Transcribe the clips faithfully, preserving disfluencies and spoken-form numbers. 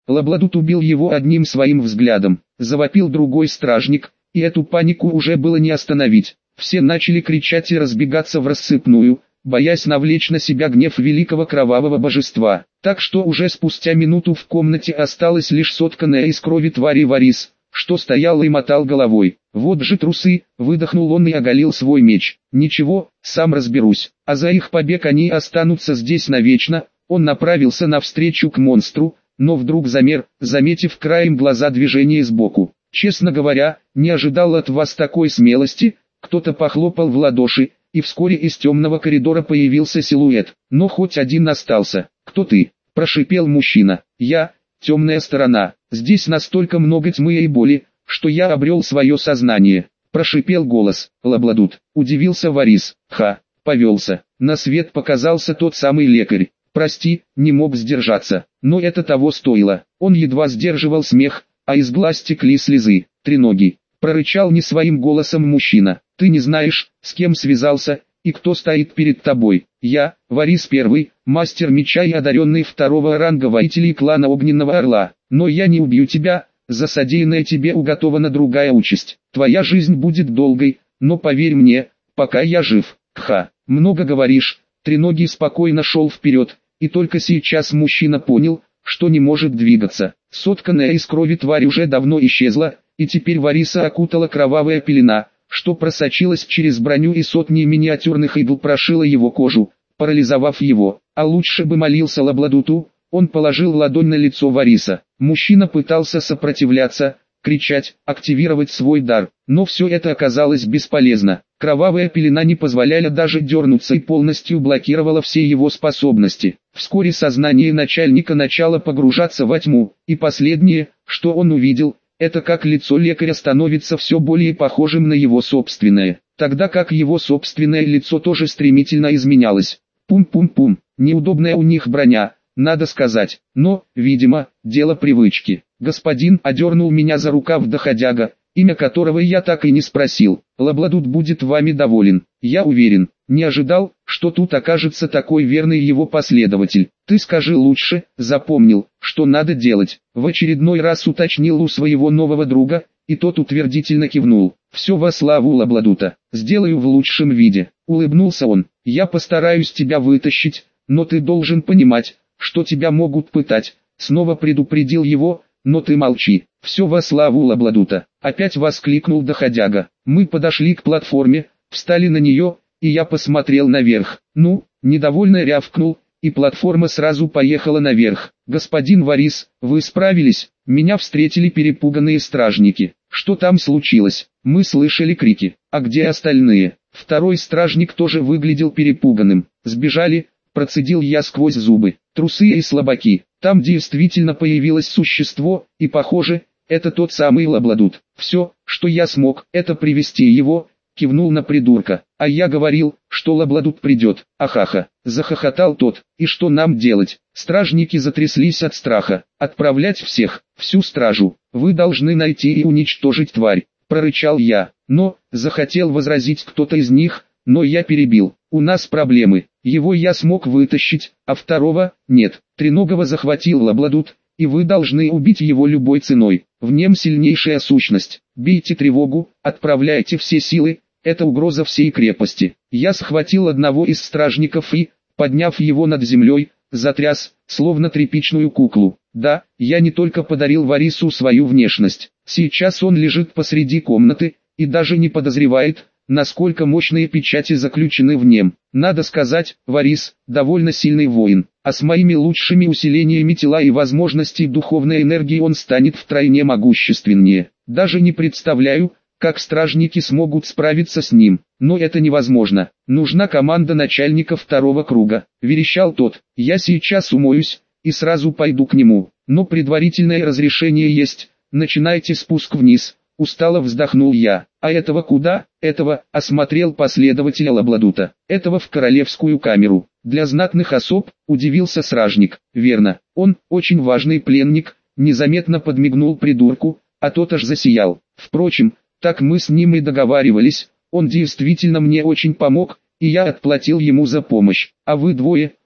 Лабладут убил его одним своим взглядом. Завопил другой стражник, и эту панику уже было не остановить. Все начали кричать и разбегаться в рассыпную, боясь навлечь на себя гнев великого кровавого божества. Так что уже спустя минуту в комнате осталась лишь сотканная из крови твари Варис, что стоял и мотал головой. «Вот же трусы!» — выдохнул он и оголил свой меч. «Ничего, сам разберусь, а за их побег они останутся здесь навечно». Он направился навстречу к монстру, но вдруг замер, заметив краем глаза движение сбоку. «Честно говоря, не ожидал от вас такой смелости». Кто-то похлопал в ладоши, и вскоре из темного коридора появился силуэт. Но хоть один остался. «Кто ты?» – прошипел мужчина. «Я, темная сторона. Здесь настолько много тьмы и боли, что я обрел свое сознание», – прошипел голос. «Лабладут», – удивился Варис. «Ха, повелся». На свет показался тот самый лекарь. «Прости, не мог сдержаться, но это того стоило». Он едва сдерживал смех, а из глаз текли слезы. «Треногий», – прорычал не своим голосом мужчина. «Ты не знаешь, с кем связался, и кто стоит перед тобой. Я, Варис Первый, мастер меча и одаренный второго ранга воителей клана Огненного Орла. Но я не убью тебя, за содеянное тебе уготована другая участь. Твоя жизнь будет долгой, но поверь мне, пока я жив». «Кха, много говоришь». Треногий спокойно шел вперед, и только сейчас мужчина понял, что не может двигаться. Сотканная из крови тварь уже давно исчезла, и теперь Вариса окутала кровавая пелена, что просочилась через броню и сотни миниатюрных игл прошила его кожу, парализовав его. А лучше бы молился Лабладуту. Он положил ладонь на лицо Вариса. Мужчина пытался сопротивляться, кричать, активировать свой дар, но все это оказалось бесполезно. Кровавая пелена не позволяла даже дернуться и полностью блокировала все его способности. Вскоре сознание начальника начало погружаться во тьму, и последнее, что он увидел, это как лицо лекаря становится все более похожим на его собственное, тогда как его собственное лицо тоже стремительно изменялось. Пум-пум-пум, неудобная у них броня, надо сказать, но, видимо, дело привычки. «Господин одернул меня за рукав доходяга, имя которого я так и не спросил. Лабладут будет вами доволен, я уверен. Не ожидал, что тут окажется такой верный его последователь. Ты скажи лучше», запомнил, что надо делать. В очередной раз уточнил у своего нового друга, и тот утвердительно кивнул. «Все во славу Лабладута, сделаю в лучшем виде», улыбнулся он. «Я постараюсь тебя вытащить, но ты должен понимать, что тебя могут пытать», снова предупредил его. «Но ты молчи, все во славу Лабладута», опять воскликнул доходяга. Мы подошли к платформе, встали на нее, и я посмотрел наверх. «Ну», недовольно рявкнул, и платформа сразу поехала наверх. «Господин Варис, вы справились?» Меня встретили перепуганные стражники. «Что там случилось?» Мы слышали крики. «А где остальные?» Второй стражник тоже выглядел перепуганным. «Сбежали», процедил я сквозь зубы. «Трусы и слабаки». Там действительно появилось существо, и похоже, это тот самый Лабладут. Все, что я смог, это привести его, кивнул на придурка. А я говорил, что Лабладут придет. Ахаха, захохотал тот. И что нам делать? Стражники затряслись от страха. Отправлять всех, всю стражу. Вы должны найти и уничтожить тварь, прорычал я. Но, захотел возразить кто-то из них, но я перебил. У нас проблемы. Его я смог вытащить, а второго – нет. Треногого захватил Лабладут, и вы должны убить его любой ценой. В нем сильнейшая сущность. Бейте тревогу, отправляйте все силы, это угроза всей крепости. Я схватил одного из стражников и, подняв его над землей, затряс, словно тряпичную куклу. Да, я не только подарил Варису свою внешность. Сейчас он лежит посреди комнаты, и даже не подозревает, насколько мощные печати заключены в нем. Надо сказать, Варис – довольно сильный воин, а с моими лучшими усилениями тела и возможностей духовной энергии он станет втройне могущественнее. Даже не представляю, как стражники смогут справиться с ним, но это невозможно. Нужна команда начальника второго круга, верещал тот. Я сейчас умоюсь, и сразу пойду к нему, но предварительное разрешение есть, начинайте спуск вниз. Устало вздохнул я. А этого куда? Этого, осмотрел последователя Лабладута. Этого в королевскую камеру. Для знатных особ, удивился стражник. Верно, он, очень важный пленник, незаметно подмигнул придурку, а тот аж засиял. Впрочем, так мы с ним и договаривались, он действительно мне очень помог, и я отплатил ему за помощь. А вы двое,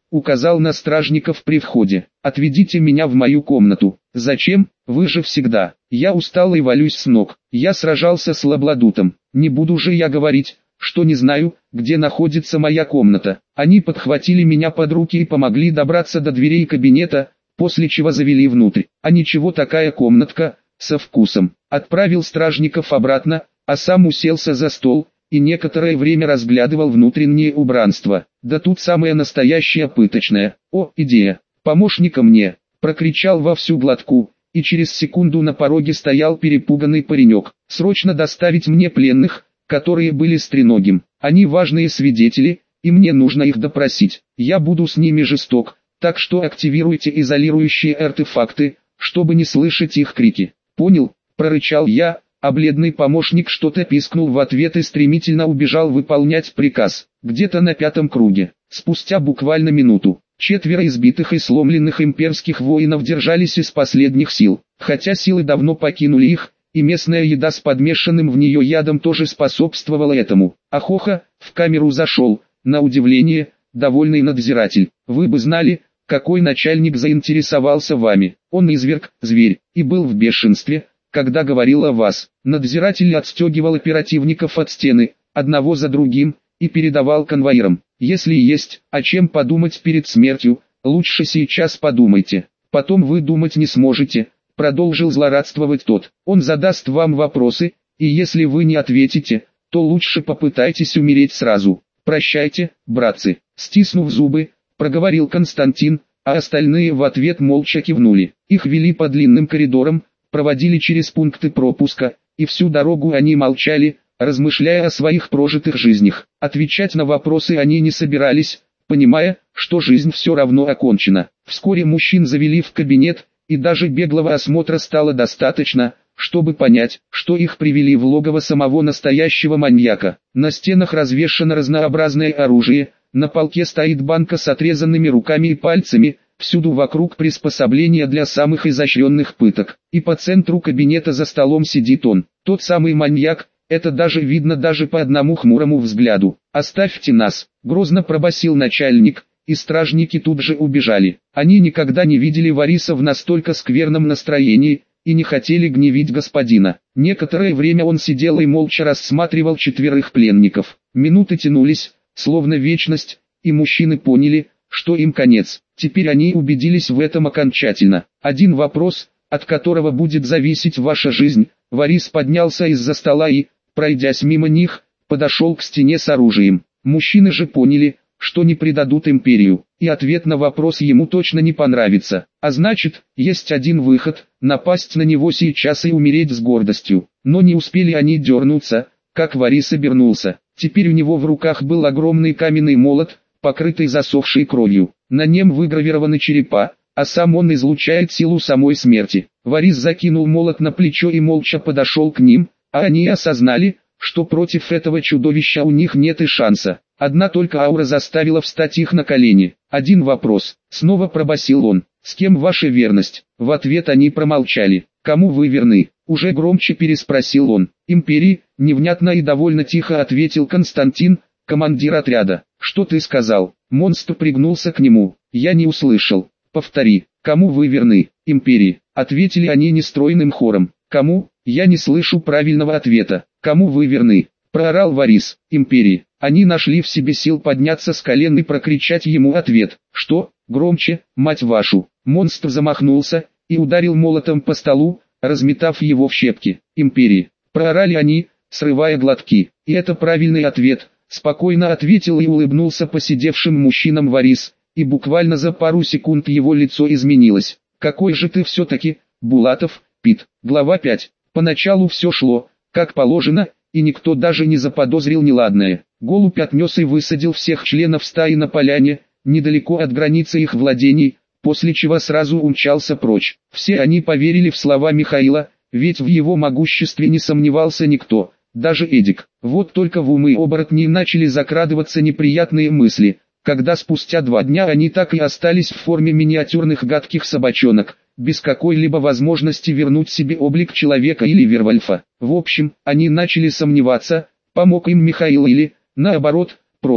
указал на стражников при входе. «Отведите меня в мою комнату». «Зачем? Вы же всегда». Я устал и валюсь с ног. Я сражался с Лабладутом. Не буду же я говорить, что не знаю, где находится моя комната. Они подхватили меня под руки и помогли добраться до дверей кабинета, после чего завели внутрь. А ничего, такая комнатка, со вкусом. Отправил стражников обратно, а сам уселся за стол и некоторое время разглядывал внутреннее убранство. Да тут самое настоящее пыточное. «О, идея! Помощника мне!» — прокричал во всю глотку, и через секунду на пороге стоял перепуганный паренек. «Срочно доставить мне пленных, которые были с треногим. Они важные свидетели, и мне нужно их допросить. Я буду с ними жесток, так что активируйте изолирующие артефакты, чтобы не слышать их крики». «Понял», — прорычал я, а бледный помощник что-то пискнул в ответ и стремительно убежал выполнять приказ. Где-то на пятом круге, спустя буквально минуту, четверо избитых и сломленных имперских воинов держались из последних сил, хотя силы давно покинули их, и местная еда с подмешанным в нее ядом тоже способствовала этому. Ахоха, в камеру зашел, на удивление, довольный надзиратель. «Вы бы знали, какой начальник заинтересовался вами. Он изверг, зверь, и был в бешенстве, когда говорил о вас». Надзиратель отстегивал оперативников от стены, одного за другим, и передавал конвоирам. «Если есть о чем подумать перед смертью, лучше сейчас подумайте. Потом вы думать не сможете», — продолжил злорадствовать тот. «Он задаст вам вопросы, и если вы не ответите, то лучше попытайтесь умереть сразу. Прощайте, братцы». Стиснув зубы, проговорил Константин, а остальные в ответ молча кивнули. Их вели по длинным коридорам, проводили через пункты пропуска, и всю дорогу они молчали, размышляя о своих прожитых жизнях. Отвечать на вопросы они не собирались, понимая, что жизнь все равно окончена. Вскоре мужчин завели в кабинет, и даже беглого осмотра стало достаточно, чтобы понять, что их привели в логово самого настоящего маньяка. На стенах развешано разнообразное оружие, на полке стоит банка с отрезанными руками и пальцами, всюду вокруг приспособления для самых изощренных пыток. И по центру кабинета за столом сидит он, тот самый маньяк, это даже видно даже по одному хмурому взгляду. «Оставьте нас», — грозно пробасил начальник, и стражники тут же убежали. Они никогда не видели Вариса в настолько скверном настроении, и не хотели гневить господина. Некоторое время он сидел и молча рассматривал четверых пленников. Минуты тянулись, словно вечность, и мужчины поняли, что им конец. Теперь они убедились в этом окончательно. Один вопрос, от которого будет зависеть ваша жизнь. Варис поднялся из-за стола и, пройдясь мимо них, подошел к стене с оружием. Мужчины же поняли, что не предадут империю, и ответ на вопрос ему точно не понравится. А значит, есть один выход – напасть на него сейчас и умереть с гордостью. Но не успели они дернуться, как Варис обернулся. Теперь у него в руках был огромный каменный молот, покрытый засохшей кровью. На нем выгравированы черепа, а сам он излучает силу самой смерти. Варис закинул молот на плечо и молча подошел к ним, а они осознали, что против этого чудовища у них нет и шанса. Одна только аура заставила встать их на колени. «Один вопрос», — снова пробасил он. «С кем ваша верность?» В ответ они промолчали. «Кому вы верны?» — уже громче переспросил он. «Империи», — невнятно и довольно тихо ответил Константин, командир отряда. «Что ты сказал?» Монстр пригнулся к нему. «Я не услышал. Повтори. Кому вы верны?» «Империи», — ответили они нестройным хором. «Кому?» «Я не слышу правильного ответа. Кому вы верны?» — проорал Варис. «Империи». Они нашли в себе сил подняться с колен и прокричать ему ответ. «Что?» «Громче, мать вашу!» Монстр замахнулся и ударил молотом по столу, разметав его в щепки. «Империи!» Проорали они, срывая глотки. «И это правильный ответ», спокойно ответил и улыбнулся посидевшим мужчинам Варис, и буквально за пару секунд его лицо изменилось. «Какой же ты все-таки, Булатов, Пит!» Глава пять. Поначалу все шло, как положено, и никто даже не заподозрил неладное. Голубь отнес и высадил всех членов стаи на поляне, недалеко от границы их владений, после чего сразу умчался прочь. Все они поверили в слова Михаила, ведь в его могуществе не сомневался никто, даже Эдик. Вот только в умы оборотней начали закрадываться неприятные мысли, когда спустя два дня они так и остались в форме миниатюрных гадких собачонок, без какой-либо возможности вернуть себе облик человека или вервольфа. В общем, они начали сомневаться, помог им Михаил или, наоборот, проклял.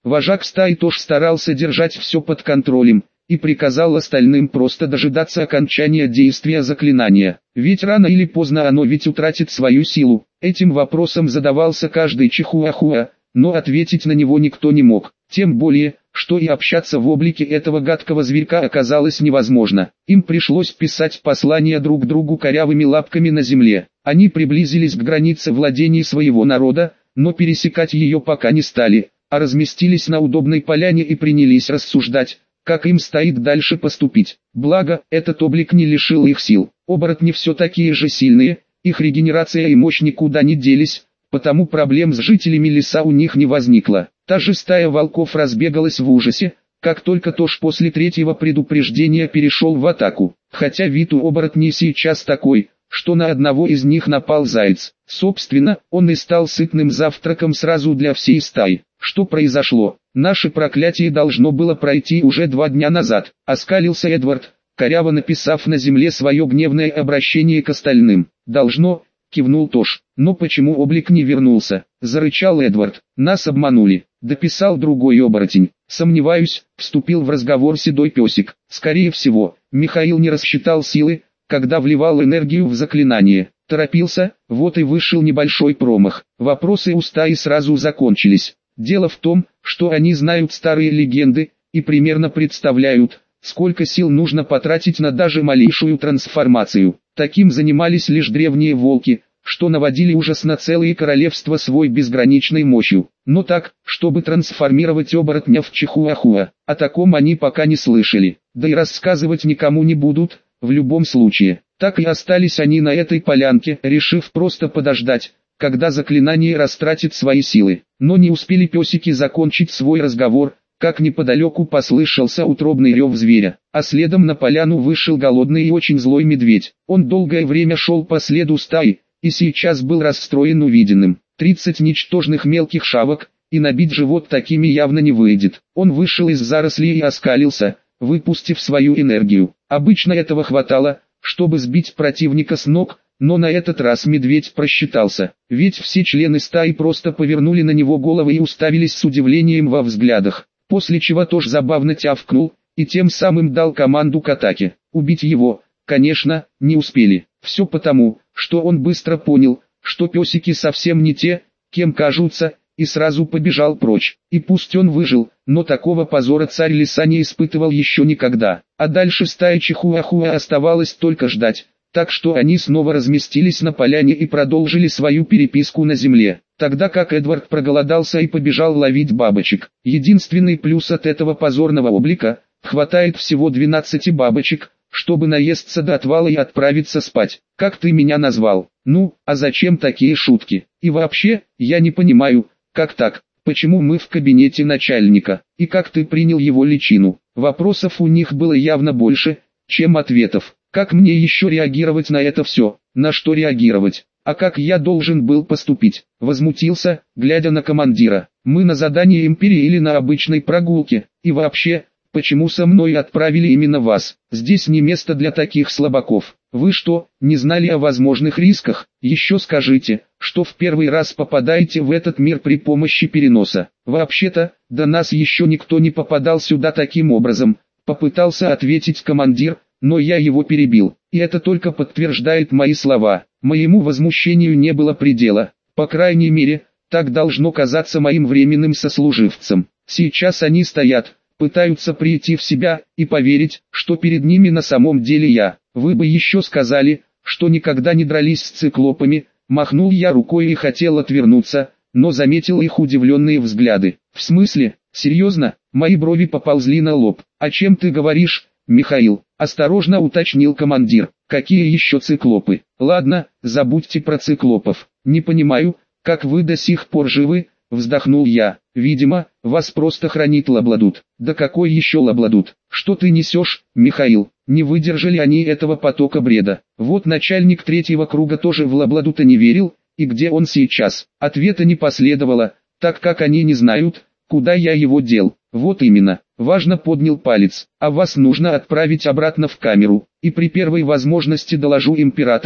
Вожак стаи тоже старался держать все под контролем и приказал остальным просто дожидаться окончания действия заклинания. Ведь рано или поздно оно ведь утратит свою силу. Этим вопросом задавался каждый чихуахуа, но ответить на него никто не мог. Тем более, что и общаться в облике этого гадкого зверька оказалось невозможно. Им пришлось писать послания друг другу корявыми лапками на земле. Они приблизились к границе владений своего народа, но пересекать ее пока не стали, а разместились на удобной поляне и принялись рассуждать, как им стоит дальше поступить. Благо, этот облик не лишил их сил. Оборотни все такие же сильные, их регенерация и мощь никуда не делись, потому проблем с жителями леса у них не возникло. Та же стая волков разбегалась в ужасе, как только Тош после третьего предупреждения перешел в атаку. Хотя вид у оборотней сейчас такой, что на одного из них напал заяц. Собственно, он и стал сытным завтраком сразу для всей стаи. Что произошло? Наше проклятие должно было пройти уже два дня назад. Оскалился Эдвард, коряво написав на земле свое гневное обращение к остальным. Должно, кивнул Тош. Но почему облик не вернулся? Зарычал Эдвард. Нас обманули. Дописал другой оборотень. Сомневаюсь, вступил в разговор седой песик. Скорее всего, Михаил не рассчитал силы, когда вливал энергию в заклинание. Торопился, вот и вышел небольшой промах. Вопросы у стаи сразу закончились. Дело в том, что они знают старые легенды и примерно представляют, сколько сил нужно потратить на даже малейшую трансформацию. Таким занимались лишь древние волки, что наводили ужас на целые королевства свой безграничной мощью. Но так, чтобы трансформировать оборотня в чихуахуа, о таком они пока не слышали. Да и рассказывать никому не будут, в любом случае. Так и остались они на этой полянке, решив просто подождать, когда заклинание растратит свои силы. Но не успели песики закончить свой разговор, как неподалеку послышался утробный рев зверя, а следом на поляну вышел голодный и очень злой медведь. Он долгое время шел по следу стаи, и сейчас был расстроен увиденным. Тридцать ничтожных мелких шавок, и набить живот такими явно не выйдет. Он вышел из зарослей и оскалился, выпустив свою энергию. Обычно этого хватало, чтобы сбить противника с ног, но на этот раз медведь просчитался, ведь все члены стаи просто повернули на него головы и уставились с удивлением во взглядах, после чего тоже забавно тявкнул, и тем самым дал команду к атаке. Убить его, конечно, не успели. Все потому, что он быстро понял, что песики совсем не те, кем кажутся, и сразу побежал прочь. И пусть он выжил, но такого позора царь леса не испытывал еще никогда. А дальше стая чихуахуа оставалось только ждать, так что они снова разместились на поляне и продолжили свою переписку на земле. Тогда как Эдвард проголодался и побежал ловить бабочек. Единственный плюс от этого позорного облика – хватает всего двенадцати бабочек, чтобы наесться до отвала и отправиться спать. Как ты меня назвал? Ну, а зачем такие шутки? И вообще, я не понимаю, как так? Почему мы в кабинете начальника? И как ты принял его личину? Вопросов у них было явно больше, чем ответов. Как мне еще реагировать на это все? На что реагировать? А как я должен был поступить? Возмутился, глядя на командира. Мы на задании империи или на обычной прогулке? И вообще, почему со мной отправили именно вас? Здесь не место для таких слабаков. Вы что, не знали о возможных рисках? Еще скажите, что в первый раз попадаете в этот мир при помощи переноса. Вообще-то, до нас еще никто не попадал сюда таким образом. Попытался ответить командир, но я его перебил. И это только подтверждает мои слова. Моему возмущению не было предела. По крайней мере, так должно казаться моим временным сослуживцам. Сейчас они стоят, пытаются прийти в себя и поверить, что перед ними на самом деле я. Вы бы еще сказали, что никогда не дрались с циклопами. Махнул я рукой и хотел отвернуться, но заметил их удивленные взгляды. В смысле? Серьезно? Мои брови поползли на лоб. О чем ты говоришь, Михаил? Осторожно уточнил командир. Какие еще циклопы? Ладно, забудьте про циклопов. Не понимаю, как вы до сих пор живы, вздохнул я. Видимо, вас просто хранит Лабладут. Да какой еще Лабладут? Что ты несешь, Михаил? Не выдержали они этого потока бреда. Вот начальник третьего круга тоже в Лабладута не верил, и где он сейчас? Ответа не последовало, так как они не знают, куда я его дел. Вот именно, важно поднял палец, а вас нужно отправить обратно в камеру, и при первой возможности доложу императору,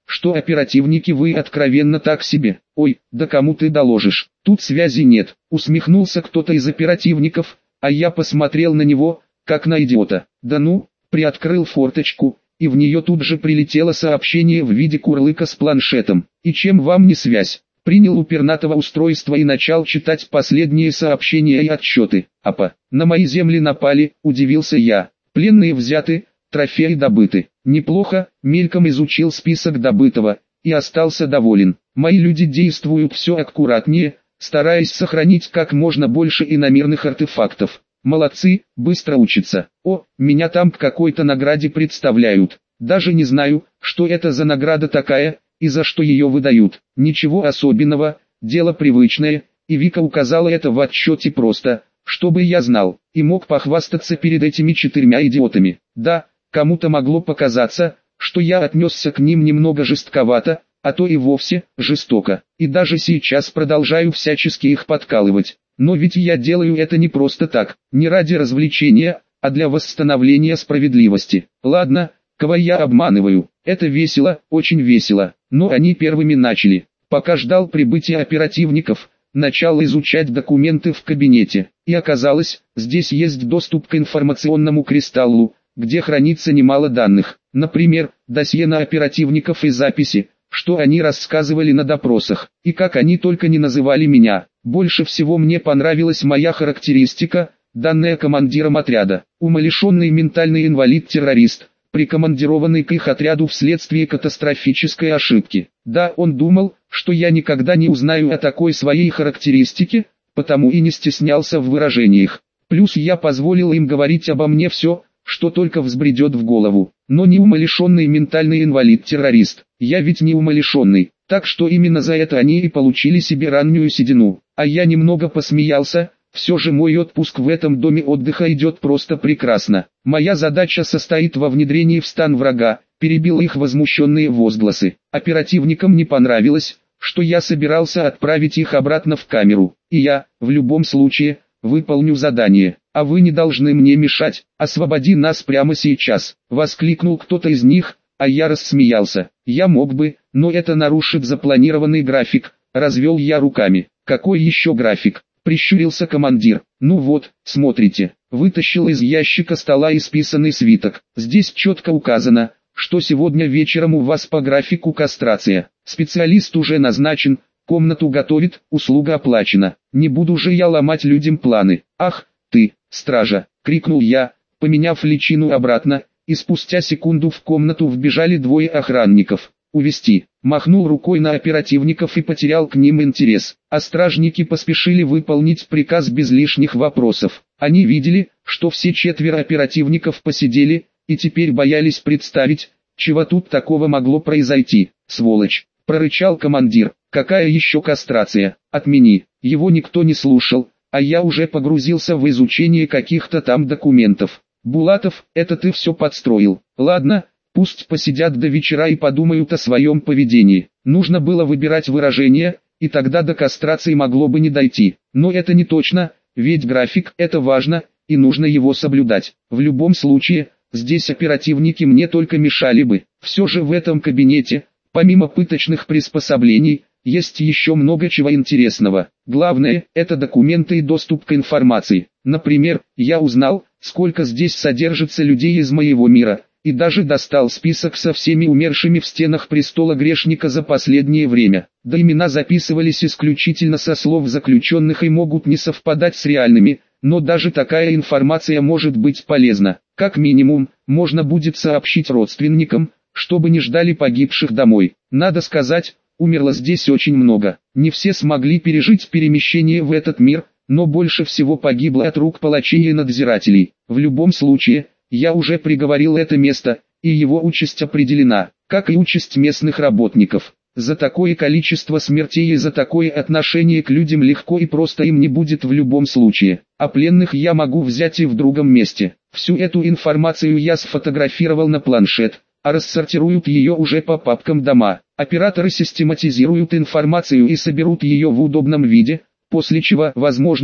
что оперативники вы откровенно так себе. Ой, да кому ты доложишь, тут связи нет, усмехнулся кто-то из оперативников, а я посмотрел на него, как на идиота. Да ну, приоткрыл форточку, и в нее тут же прилетело сообщение в виде курлыка с планшетом. И чем вам не связь? Принял у пернатого устройства и начал читать последние сообщения и отчеты. Апа, на мои земли напали, удивился я. Пленные взяты, трофеи добыты. Неплохо, мельком изучил список добытого, и остался доволен. Мои люди действуют все аккуратнее, стараясь сохранить как можно больше иномирных артефактов. Молодцы, быстро учатся. О, меня там к какой-то награде представляют. Даже не знаю, что это за награда такая, и за что ее выдают. Ничего особенного, дело привычное, и Вика указала это в отчете просто, чтобы я знал, и мог похвастаться перед этими четырьмя идиотами. Да, кому-то могло показаться, что я отнесся к ним немного жестковато, а то и вовсе жестоко, и даже сейчас продолжаю всячески их подкалывать. Но ведь я делаю это не просто так, не ради развлечения, а для восстановления справедливости. Ладно, кого я обманываю, это весело, очень весело, но они первыми начали. Пока ждал прибытия оперативников, начал изучать документы в кабинете, и оказалось, здесь есть доступ к информационному кристаллу, где хранится немало данных, например, досье на оперативников и записи, что они рассказывали на допросах, и как они только не называли меня. Больше всего мне понравилась моя характеристика, данная командиром отряда. Умалишенный ментальный инвалид-террорист, прикомандированный к их отряду вследствие катастрофической ошибки. Да, он думал, что я никогда не узнаю о такой своей характеристике, потому и не стеснялся в выражениях. Плюс я позволил им говорить обо мне все, что только взбредет в голову. Но не умалишенный ментальный инвалид-террорист. Я ведь не умалишенный. Так что именно за это они и получили себе раннюю седину. А я немного посмеялся, все же мой отпуск в этом доме отдыха идет просто прекрасно. Моя задача состоит во внедрении в стан врага, перебил их возмущенные возгласы. Оперативникам не понравилось, что я собирался отправить их обратно в камеру. И я, в любом случае, выполню задание. А вы не должны мне мешать, освободи нас прямо сейчас, воскликнул кто-то из них, а я рассмеялся. Я мог бы, но это нарушит запланированный график, развел я руками. Какой еще график? Прищурился командир. Ну вот, смотрите, вытащил из ящика стола исписанный свиток. Здесь четко указано, что сегодня вечером у вас по графику кастрация. Специалист уже назначен, комнату готовит, услуга оплачена. Не буду же я ломать людям планы. Ах, ты, стража, крикнул я, поменяв личину обратно, и спустя секунду в комнату вбежали двое охранников. Увести, махнул рукой на оперативников и потерял к ним интерес, а стражники поспешили выполнить приказ без лишних вопросов. Они видели, что все четверо оперативников посидели, и теперь боялись представить, чего тут такого могло произойти. Сволочь, прорычал командир, какая еще кастрация, отмени. Его никто не слушал, а я уже погрузился в изучение каких-то там документов. Булатов, это ты все подстроил. Ладно, пусть посидят до вечера и подумают о своем поведении. Нужно было выбирать выражение, и тогда до кастрации могло бы не дойти. Но это не точно, ведь график – это важно, и нужно его соблюдать. В любом случае, здесь оперативники мне только мешали бы. Все же в этом кабинете, помимо пыточных приспособлений, есть еще много чего интересного. Главное – это документы и доступ к информации. Например, я узнал, сколько здесь содержится людей из моего мира, и даже достал список со всеми умершими в стенах престола грешника за последнее время. Да имена записывались исключительно со слов заключенных и могут не совпадать с реальными, но даже такая информация может быть полезна. Как минимум, можно будет сообщить родственникам, чтобы не ждали погибших домой. Надо сказать, умерло здесь очень много. Не все смогли пережить перемещение в этот мир, но больше всего погибло от рук палачей и надзирателей. В любом случае, я уже приговорил это место, и его участь определена, как и участь местных работников. За такое количество смертей и за такое отношение к людям легко и просто им не будет в любом случае. А пленных я могу взять и в другом месте. Всю эту информацию я сфотографировал на планшет, а рассортируют ее уже по папкам дома. Операторы систематизируют информацию и соберут ее в удобном виде, после чего, возможно,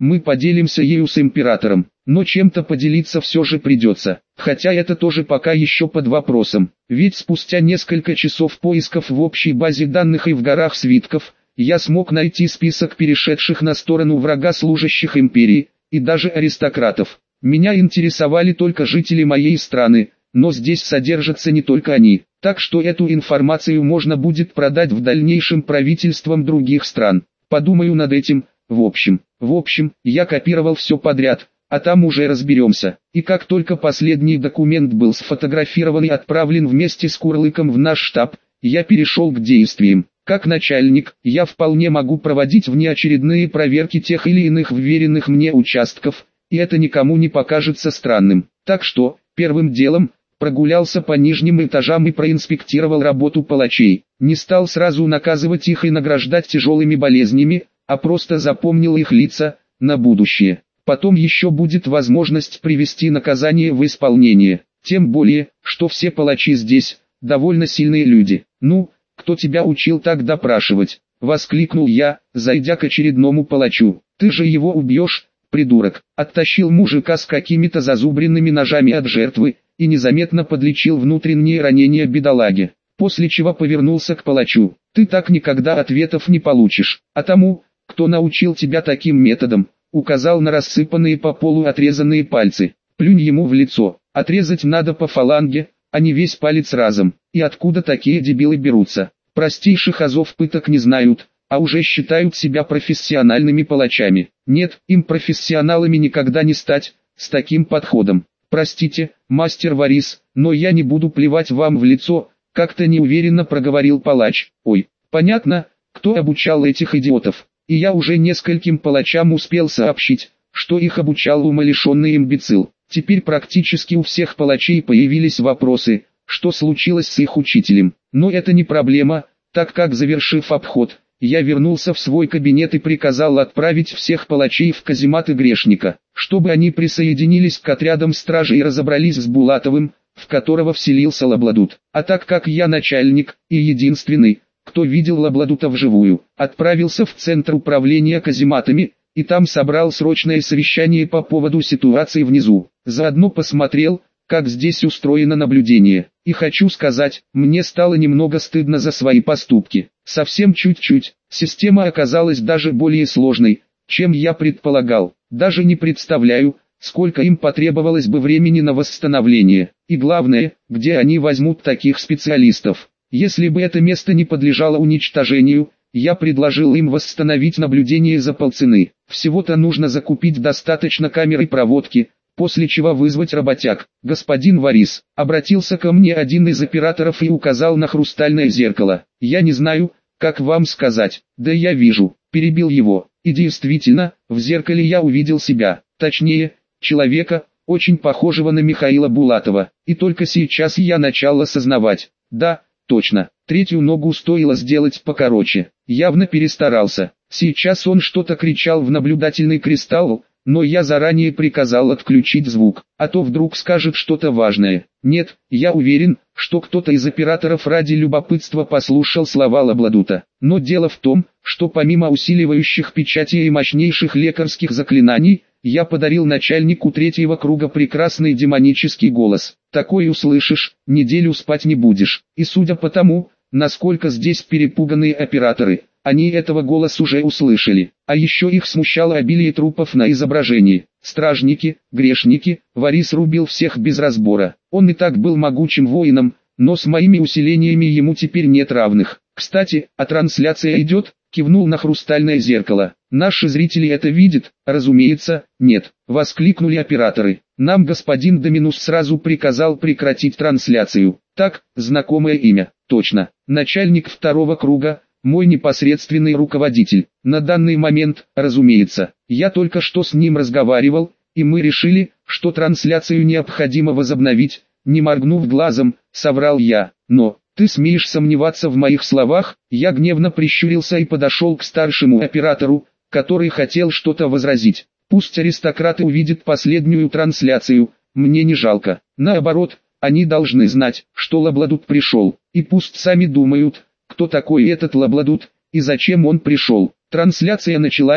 мы поделимся ею с императором. Но чем-то поделиться все же придется. Хотя это тоже пока еще под вопросом. Ведь спустя несколько часов поисков в общей базе данных и в горах свитков, я смог найти список перешедших на сторону врага служащих империи, и даже аристократов. Меня интересовали только жители моей страны, но здесь содержатся не только они. Так что эту информацию можно будет продать в дальнейшем правительствам других стран. Подумаю над этим. В общем, в общем, я копировал все подряд, а там уже разберемся. И как только последний документ был сфотографирован и отправлен вместе с Курлыком в наш штаб, я перешел к действиям. Как начальник, я вполне могу проводить внеочередные проверки тех или иных вверенных мне участков, и это никому не покажется странным. Так что, первым делом, прогулялся по нижним этажам и проинспектировал работу палачей. Не стал сразу наказывать их и награждать тяжелыми болезнями, а просто запомнил их лица на будущее. Потом еще будет возможность привести наказание в исполнение. Тем более, что все палачи здесь довольно сильные люди. «Ну, кто тебя учил так допрашивать?» — воскликнул я, зайдя к очередному палачу. «Ты же его убьешь, придурок!» Оттащил мужика с какими-то зазубренными ножами от жертвы и незаметно подлечил внутренние ранения бедолаги. После чего повернулся к палачу. «Ты так никогда ответов не получишь. А тому, кто научил тебя таким методом», указал на рассыпанные по полу отрезанные пальцы. «Плюнь ему в лицо. Отрезать надо по фаланге, а не весь палец разом. И откуда такие дебилы берутся? Простейших азов пыток не знают, а уже считают себя профессиональными палачами. Нет, им профессионалами никогда не стать, с таким подходом. Простите, мастер Варис, но я не буду плевать вам в лицо», как-то неуверенно проговорил палач. «Ой, понятно, кто обучал этих идиотов. И я уже нескольким палачам успел сообщить, что их обучал умалишенный имбецил. Теперь практически у всех палачей появились вопросы, что случилось с их учителем. Но это не проблема, так как, завершив обход, я вернулся в свой кабинет и приказал отправить всех палачей в казематы грешника, чтобы они присоединились к отрядам стражи и разобрались с Булатовым, в которого вселился Лабладут. А так как я начальник и единственный, кто видел Лабладута вживую, отправился в центр управления казематами, и там собрал срочное совещание по поводу ситуации внизу. Заодно посмотрел, как здесь устроено наблюдение. И хочу сказать, мне стало немного стыдно за свои поступки. Совсем чуть-чуть. Система оказалась даже более сложной, чем я предполагал. Даже не представляю, сколько им потребовалось бы времени на восстановление. И главное, где они возьмут таких специалистов. Если бы это место не подлежало уничтожению, я предложил им восстановить наблюдение за полцены. Всего-то нужно закупить достаточно камер и проводки, после чего вызвать работяг. «Господин Варис», обратился ко мне один из операторов и указал на хрустальное зеркало. «Я не знаю, как вам сказать». «Да я вижу», перебил его. И действительно, в зеркале я увидел себя, точнее, человека, очень похожего на Михаила Булатова. И только сейчас я начал осознавать. Да, точно, третью ногу стоило сделать покороче. Явно перестарался. Сейчас он что-то кричал в наблюдательный кристалл, но я заранее приказал отключить звук, а то вдруг скажет что-то важное. Нет, я уверен, что кто-то из операторов ради любопытства послушал слова Лабладута. Но дело в том, что помимо усиливающих печати и мощнейших лекарских заклинаний, я подарил начальнику третьего круга прекрасный демонический голос. Такой услышишь, неделю спать не будешь. И судя по тому, насколько здесь перепуганные операторы, они этого голос уже услышали. А еще их смущало обилие трупов на изображении. Стражники, грешники, Варис рубил всех без разбора. Он и так был могучим воином, но с моими усилениями ему теперь нет равных. «Кстати, а трансляция идет?» — кивнул на хрустальное зеркало. «Наши зрители это видят?» «Разумеется, нет», — воскликнули операторы. «Нам господин Доминус сразу приказал прекратить трансляцию». «Так, знакомое имя, точно. Начальник второго круга, мой непосредственный руководитель. На данный момент, разумеется, я только что с ним разговаривал, и мы решили, что трансляцию необходимо возобновить». Не моргнув глазом, соврал я. «Но, ты смеешь сомневаться в моих словах?» Я гневно прищурился и подошел к старшему оператору, который хотел что-то возразить. «Пусть аристократы увидят последнюю трансляцию, мне не жалко. Наоборот, они должны знать, что Лабладут пришел, и пусть сами думают, кто такой этот Лабладут, и зачем он пришел». Трансляция началась,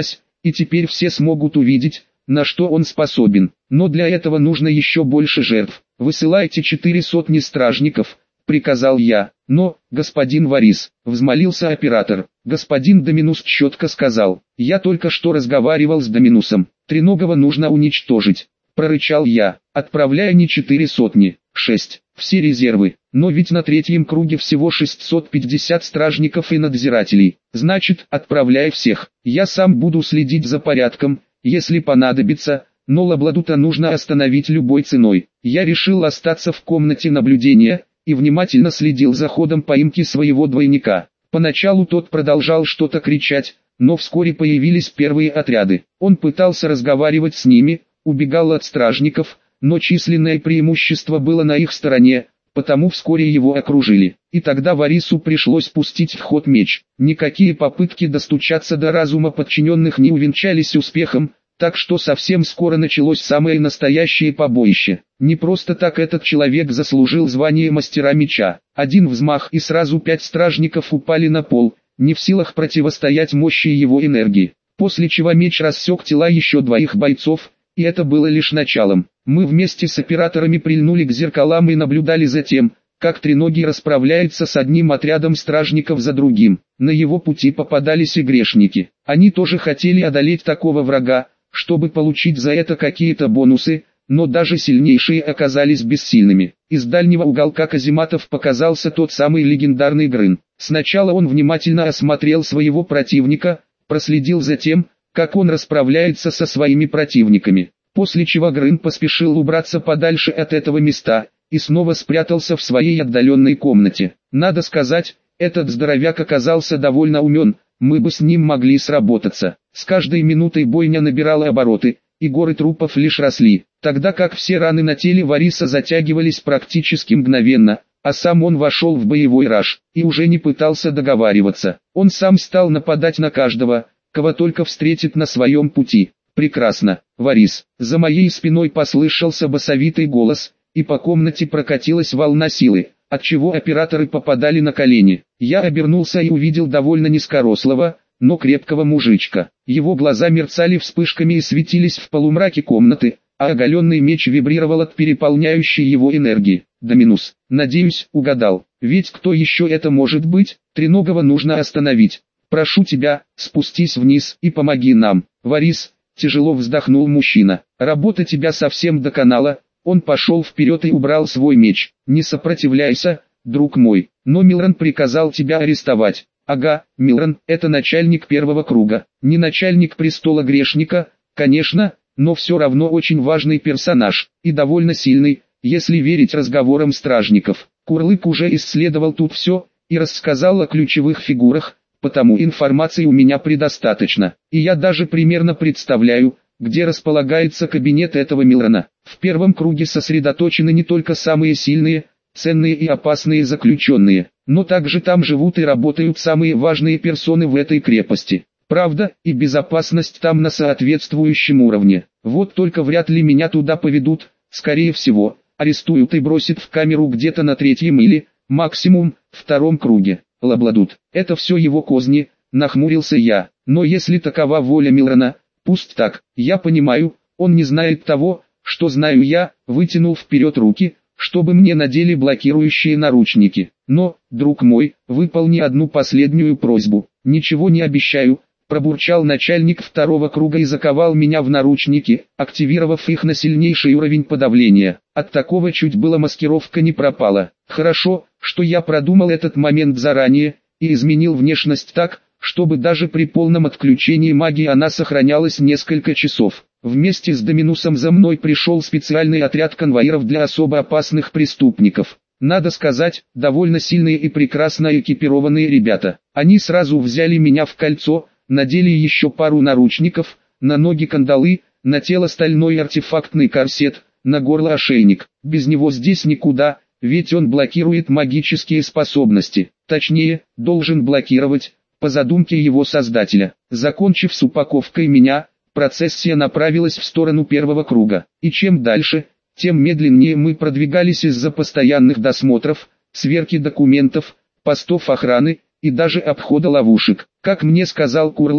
и теперь все смогут увидеть, на что он способен. Но для этого нужно еще больше жертв. «Высылайте четыре сотни стражников», — приказал я. «Но, господин Варис», — взмолился оператор. Господин Доминус четко сказал: «Я только что разговаривал с Доминусом. Треногого нужно уничтожить», — прорычал я, отправляя не четыре сотни, шесть, все резервы. Но ведь на третьем круге всего шестьсот пятьдесят стражников и надзирателей. Значит, отправляй всех. Я сам буду следить за порядком, если понадобится, но Лабладута нужно остановить любой ценой. Я решил остаться в комнате наблюдения и внимательно следил за ходом поимки своего двойника. Поначалу тот продолжал что-то кричать, но вскоре появились первые отряды. Он пытался разговаривать с ними, убегал от стражников, но численное преимущество было на их стороне, потому вскоре его окружили. И тогда Варису пришлось пустить в ход меч. Никакие попытки достучаться до разума подчиненных не увенчались успехом, так что совсем скоро началось самое настоящее побоище. Не просто так этот человек заслужил звание мастера меча. Один взмах и сразу пять стражников упали на пол, не в силах противостоять мощи его энергии. После чего меч рассек тела еще двоих бойцов, и это было лишь началом. Мы вместе с операторами прильнули к зеркалам и наблюдали за тем, как Треногий расправляется с одним отрядом стражников за другим. На его пути попадались и грешники. Они тоже хотели одолеть такого врага, чтобы получить за это какие-то бонусы, но даже сильнейшие оказались бессильными. Из дальнего уголка казематов показался тот самый легендарный Грын. Сначала он внимательно осмотрел своего противника, проследил за тем, как он расправляется со своими противниками. После чего Грын поспешил убраться подальше от этого места и снова спрятался в своей отдаленной комнате. Надо сказать, этот здоровяк оказался довольно умен, мы бы с ним могли сработаться. С каждой минутой бойня набирала обороты, и горы трупов лишь росли, тогда как все раны на теле Вариса затягивались практически мгновенно, а сам он вошел в боевой раж, и уже не пытался договариваться. Он сам стал нападать на каждого, кого только встретит на своем пути. «Прекрасно, Варис!» За моей спиной послышался басовитый голос, и по комнате прокатилась волна силы, отчего операторы попадали на колени. Я обернулся и увидел довольно низкорослого, но крепкого мужичка. Его глаза мерцали вспышками и светились в полумраке комнаты, а оголенный меч вибрировал от переполняющей его энергии. Доминус, надеюсь, угадал. Ведь кто еще это может быть? Треногого нужно остановить. Прошу тебя, спустись вниз и помоги нам. Варис, тяжело вздохнул мужчина. Работа тебя совсем доконала. Он пошел вперед и убрал свой меч. Не сопротивляйся, друг мой. Но Милран приказал тебя арестовать. Ага, Милран, это начальник первого круга. Не начальник престола грешника, конечно, но все равно очень важный персонаж. И довольно сильный, если верить разговорам стражников. Курлык уже исследовал тут все и рассказал о ключевых фигурах, потому информации у меня предостаточно. И я даже примерно представляю, где располагается кабинет этого Милрана. В первом круге сосредоточены не только самые сильные, ценные и опасные заключенные, но также там живут и работают самые важные персоны в этой крепости. Правда, и безопасность там на соответствующем уровне. Вот только вряд ли меня туда поведут, скорее всего, арестуют и бросят в камеру где-то на третьем или, максимум, втором круге. Лабладут, это все его козни, нахмурился я. Но если такова воля Милрана, пусть так. Я понимаю, он не знает того, что знаю я, вытянул вперед руки, чтобы мне надели блокирующие наручники. Но, друг мой, выполни одну последнюю просьбу. Ничего не обещаю, пробурчал начальник второго круга и заковал меня в наручники, активировав их на сильнейший уровень подавления. От такого чуть было маскировка не пропала. Хорошо, что я продумал этот момент заранее и изменил внешность так, чтобы даже при полном отключении магии она сохранялась несколько часов. Вместе с Доминусом за мной пришел специальный отряд конвоиров для особо опасных преступников. Надо сказать, довольно сильные и прекрасно экипированные ребята. Они сразу взяли меня в кольцо, надели еще пару наручников, на ноги кандалы, на тело стальной артефактный корсет, на горло ошейник. Без него здесь никуда, ведь он блокирует магические способности. Точнее, должен блокировать, по задумке его создателя. Закончив с упаковкой меня, процессия направилась в сторону первого круга. И чем дальше, тем медленнее мы продвигались из-за постоянных досмотров, сверки документов, постов охраны и даже обхода ловушек. Как мне сказал Курлык,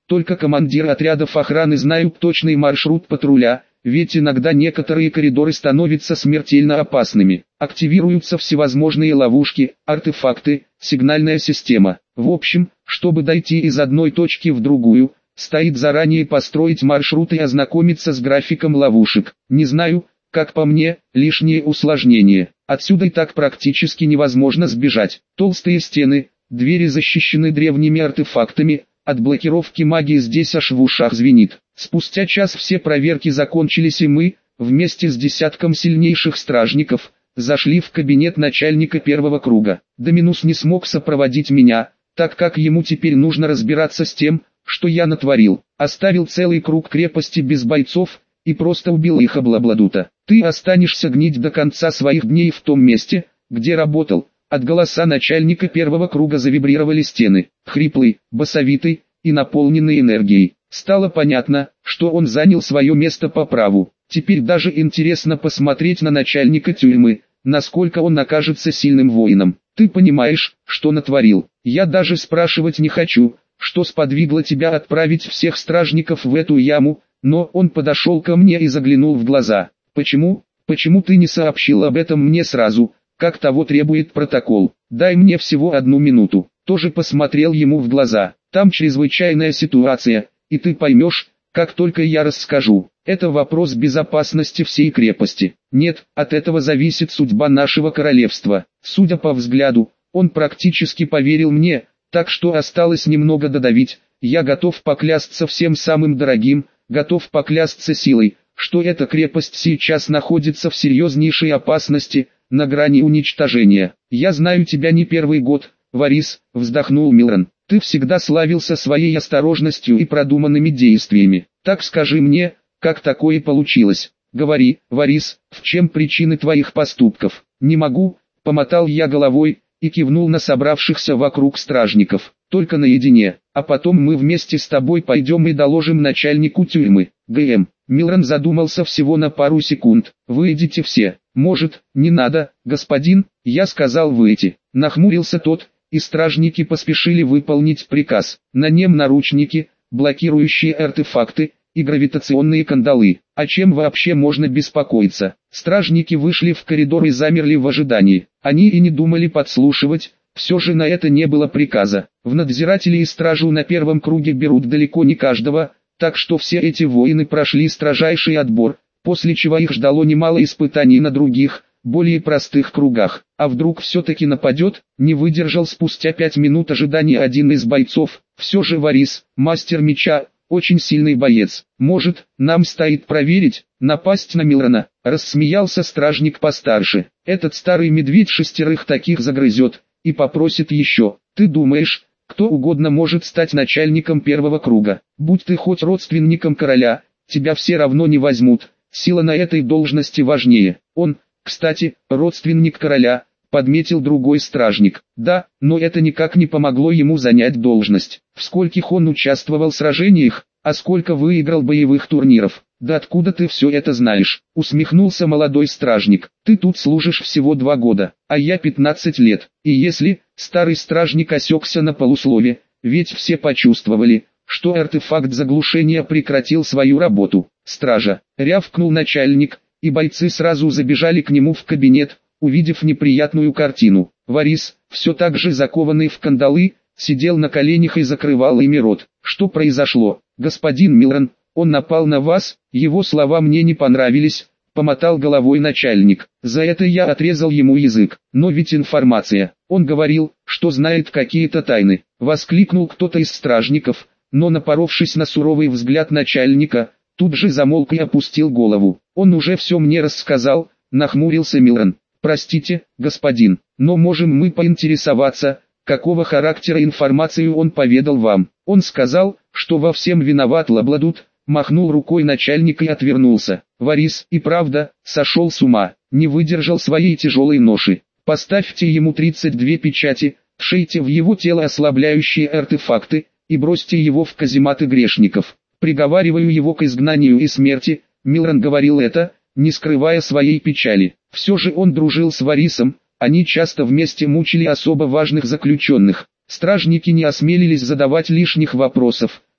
Только командиры отрядов охраны знают точный маршрут патруля, ведь иногда некоторые коридоры становятся смертельно опасными. Активируются всевозможные ловушки, артефакты, сигнальная система. В общем, чтобы дойти из одной точки в другую, стоит заранее построить маршрут и ознакомиться с графиком ловушек. Не знаю, как по мне, лишнее усложнение. Отсюда и так практически невозможно сбежать. Толстые стены, двери защищены древними артефактами, от блокировки магии здесь аж в ушах звенит. Спустя час все проверки закончились и мы, вместе с десятком сильнейших стражников, зашли в кабинет начальника первого круга. Доминус не смог сопроводить меня, так как ему теперь нужно разбираться с тем, что я натворил. Оставил целый круг крепости без бойцов и просто убил их облабладута. Ты останешься гнить до конца своих дней в том месте, где работал. От голоса начальника первого круга завибрировали стены, хриплый, басовитый и наполненный энергией. Стало понятно, что он занял свое место по праву. Теперь даже интересно посмотреть на начальника тюрьмы, насколько он окажется сильным воином. Ты понимаешь, что натворил? Я даже спрашивать не хочу, что сподвигло тебя отправить всех стражников в эту яму, но он подошел ко мне и заглянул в глаза. Почему? Почему ты не сообщил об этом мне сразу, как того требует протокол? Дай мне всего одну минуту. Тоже посмотрел ему в глаза. Там чрезвычайная ситуация, и ты поймешь, как только я расскажу. Это вопрос безопасности всей крепости. Нет, от этого зависит судьба нашего королевства. Судя по взгляду, он практически поверил мне, так что осталось немного додавить. Я готов поклясться всем самым дорогим, готов поклясться силой, что эта крепость сейчас находится в серьезнейшей опасности, на грани уничтожения. Я знаю тебя не первый год, Варис, вздохнул Милрон. Ты всегда славился своей осторожностью и продуманными действиями. Так скажи мне, как такое получилось? Говори, Варис, в чем причины твоих поступков? Не могу, помотал я головой и кивнул на собравшихся вокруг стражников. Только наедине, а потом мы вместе с тобой пойдем и доложим начальнику тюрьмы. ГМ. Милрон задумался всего на пару секунд. Вы идите все. Может, не надо, господин, я сказал выйти. Нахмурился тот, и стражники поспешили выполнить приказ. На нем наручники, блокирующие артефакты и гравитационные кандалы. О чем вообще можно беспокоиться? Стражники вышли в коридор и замерли в ожидании. Они и не думали подслушивать, все же на это не было приказа. В надзиратели и стражу на первом круге берут далеко не каждого, так что все эти воины прошли строжайший отбор, после чего их ждало немало испытаний на других, более простых кругах. А вдруг все-таки нападет, не выдержал спустя пять минут ожидания один из бойцов. Все же Варис, мастер меча, очень сильный боец. Может, нам стоит проверить, напасть на Милрона? Рассмеялся стражник постарше. Этот старый медведь шестерых таких загрызет и попросит еще. Ты думаешь, кто угодно может стать начальником первого круга? Будь ты хоть родственником короля, тебя все равно не возьмут. Сила на этой должности важнее. Он, кстати, родственник короля, подметил другой стражник. Да, но это никак не помогло ему занять должность. В скольких он участвовал в сражениях, а сколько выиграл боевых турниров. Да откуда ты все это знаешь? Усмехнулся молодой стражник. Ты тут служишь всего два года, а я пятнадцать лет. И если, старый стражник осекся на полуслове, ведь все почувствовали, что артефакт заглушения прекратил свою работу. Стража, рявкнул начальник, и бойцы сразу забежали к нему в кабинет, увидев неприятную картину. Варис, все так же закованный в кандалы, сидел на коленях и закрывал ими рот. Что произошло? Господин Милрон, он напал на вас, его слова мне не понравились, помотал головой начальник. За это я отрезал ему язык. Но ведь информация. Он говорил, что знает какие-то тайны. Воскликнул кто-то из стражников, но напоровшись на суровый взгляд начальника, тут же замолк и опустил голову. Он уже все мне рассказал, нахмурился Милрон. Простите, господин, но можем мы поинтересоваться, какого характера информацию он поведал вам? Он сказал, что во всем виноват Лабладут, махнул рукой начальник и отвернулся. Варис и правда сошел с ума, не выдержал своей тяжелой ноши. Поставьте ему тридцать две печати, вшейте в его тело ослабляющие артефакты и бросьте его в казематы грешников. Приговариваю его к изгнанию и смерти. Милрон говорил это, не скрывая своей печали. Все же он дружил с Варисом, они часто вместе мучили особо важных заключенных. Стражники не осмелились задавать лишних вопросов,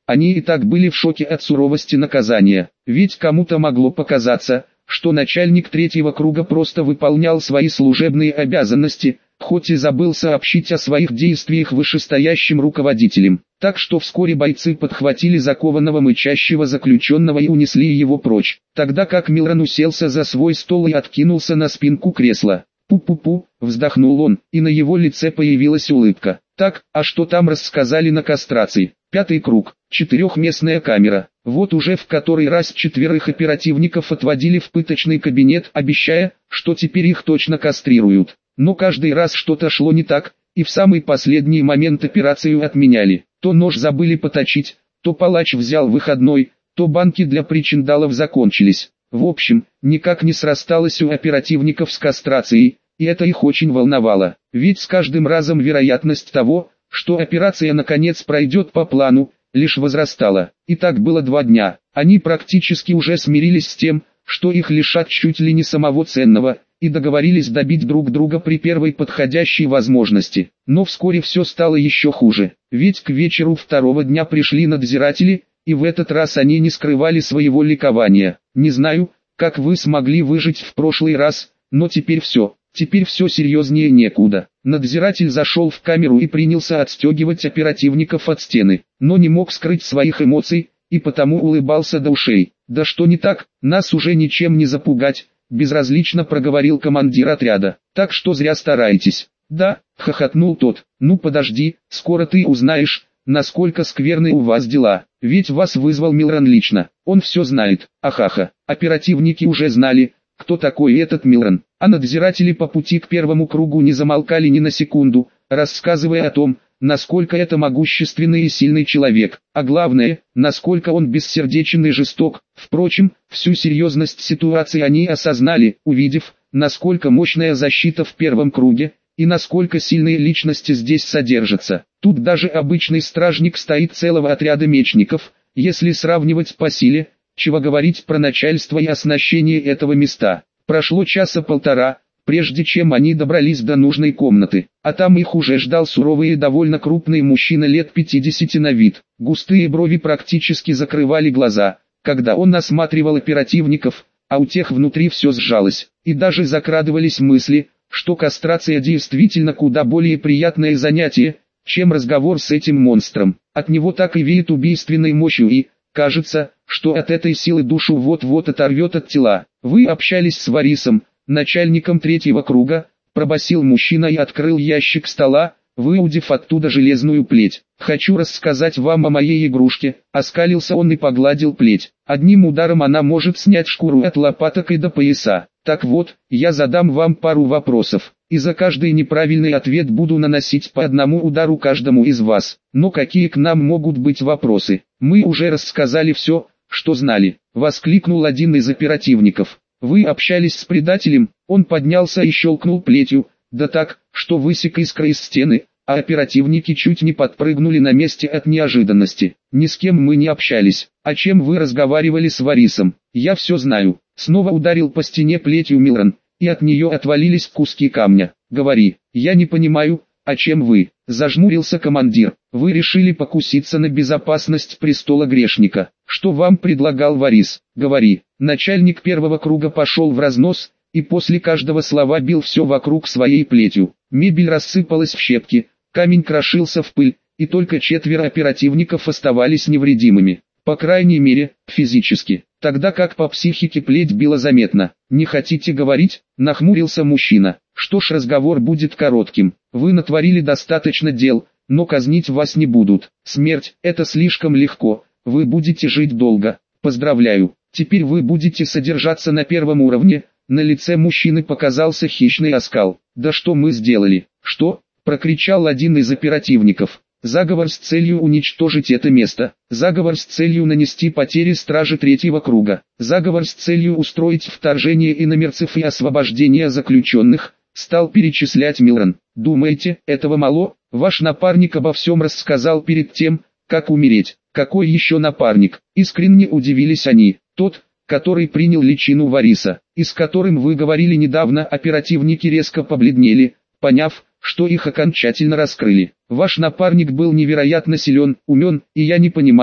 Они и так были в шоке от суровости наказания, ведь кому-то могло показаться, что начальник третьего круга просто выполнял свои служебные обязанности, хоть и забыл сообщить о своих действиях вышестоящим руководителям. Так что вскоре бойцы подхватили закованного мычащего заключенного и унесли его прочь, тогда как Милрон уселся за свой стол и откинулся на спинку кресла. «Пу-пу-пу», вздохнул он, и на его лице появилась улыбка. «Так, а что там рассказали на кастрации?» Пятый круг, четырехместная камера. Вот уже в который раз четверых оперативников отводили в пыточный кабинет, обещая, что теперь их точно кастрируют. Но каждый раз что-то шло не так, и в самый последний момент операцию отменяли. То нож забыли поточить, то палач взял выходной, то банки для причиндалов закончились. В общем, никак не срасталось у оперативников с кастрацией, и это их очень волновало. Ведь с каждым разом вероятность того, что операция наконец пройдет по плану, лишь возрастала. И так было два дня. Они практически уже смирились с тем, что их лишат чуть ли не самого ценного, и договорились добить друг друга при первой подходящей возможности. Но вскоре все стало еще хуже, ведь к вечеру второго дня пришли надзиратели, и в этот раз они не скрывали своего ликования. Не знаю, как вы смогли выжить в прошлый раз, но теперь все, теперь все серьезнее некуда. Надзиратель зашел в камеру и принялся отстегивать оперативников от стены, но не мог скрыть своих эмоций, и потому улыбался до ушей. «Да что не так, нас уже ничем не запугать», — безразлично проговорил командир отряда. «Так что зря стараетесь». «Да», — хохотнул тот, — «ну подожди, скоро ты узнаешь, насколько скверны у вас дела, ведь вас вызвал Милрон лично, он все знает». Ахаха, оперативники уже знали, кто такой этот Милрон, а надзиратели по пути к первому кругу не замолкали ни на секунду, рассказывая о том, насколько это могущественный и сильный человек, а главное, насколько он бессердечен и жесток. Впрочем, всю серьезность ситуации они осознали, увидев, насколько мощная защита в первом круге, и насколько сильные личности здесь содержатся. Тут даже обычный стражник стоит целого отряда мечников, если сравнивать по силе, чего говорить про начальство и оснащение этого места. Прошло часа полтора, прежде чем они добрались до нужной комнаты, а там их уже ждал суровый и довольно крупный мужчина лет пятидесяти на вид. Густые брови практически закрывали глаза, когда он осматривал оперативников, а у тех внутри все сжалось, и даже закрадывались мысли, что кастрация действительно куда более приятное занятие, чем разговор с этим монстром. От него так и веет убийственной мощью и, кажется, что от этой силы душу вот-вот оторвет от тела. «Вы общались с Варисом, начальником третьего круга», — пробасил мужчина и открыл ящик стола, выудив оттуда железную плеть. «Хочу рассказать вам о моей игрушке», — оскалился он и погладил плеть. «Одним ударом она может снять шкуру от лопаток и до пояса. Так вот, я задам вам пару вопросов, и за каждый неправильный ответ буду наносить по одному удару каждому из вас. Но какие к нам могут быть вопросы? Мы уже рассказали все, что знали», — воскликнул один из оперативников. «Вы общались с предателем?» Он поднялся и щелкнул плетью, да так, что высек искры из стены, а оперативники чуть не подпрыгнули на месте от неожиданности. «Ни с кем мы не общались. О чем вы разговаривали с Варисом? Я все знаю». Снова ударил по стене плетью Милрон, и от нее отвалились куски камня. «Говори, я не понимаю, о чем вы?» Зажмурился командир. «Вы решили покуситься на безопасность престола грешника. Что вам предлагал Варис? Говори». Начальник первого круга пошел в разнос, и после каждого слова бил все вокруг своей плетью. Мебель рассыпалась в щепки, камень крошился в пыль, и только четверо оперативников оставались невредимыми. По крайней мере, физически. Тогда как по психике плеть била заметно. «Не хотите говорить?» — нахмурился мужчина. «Что ж, разговор будет коротким. Вы натворили достаточно дел, но казнить вас не будут. Смерть — это слишком легко, вы будете жить долго. Поздравляю, теперь вы будете содержаться на первом уровне». На лице мужчины показался хищный оскал. «Да что мы сделали?» «Что?» — прокричал один из оперативников. «Заговор с целью уничтожить это место. Заговор с целью нанести потери страже третьего круга. Заговор с целью устроить вторжение иномерцев и освобождение заключенных», — стал перечислять Милрон. «Думаете, этого мало? Ваш напарник обо всем рассказал перед тем, как умереть». «Какой еще напарник?» — искренне удивились они. «Тот, который принял личину Вариса, и с которым вы говорили недавно». Оперативники резко побледнели, поняв, что их окончательно раскрыли. «Ваш напарник был невероятно силен, умен, и я не понимаю,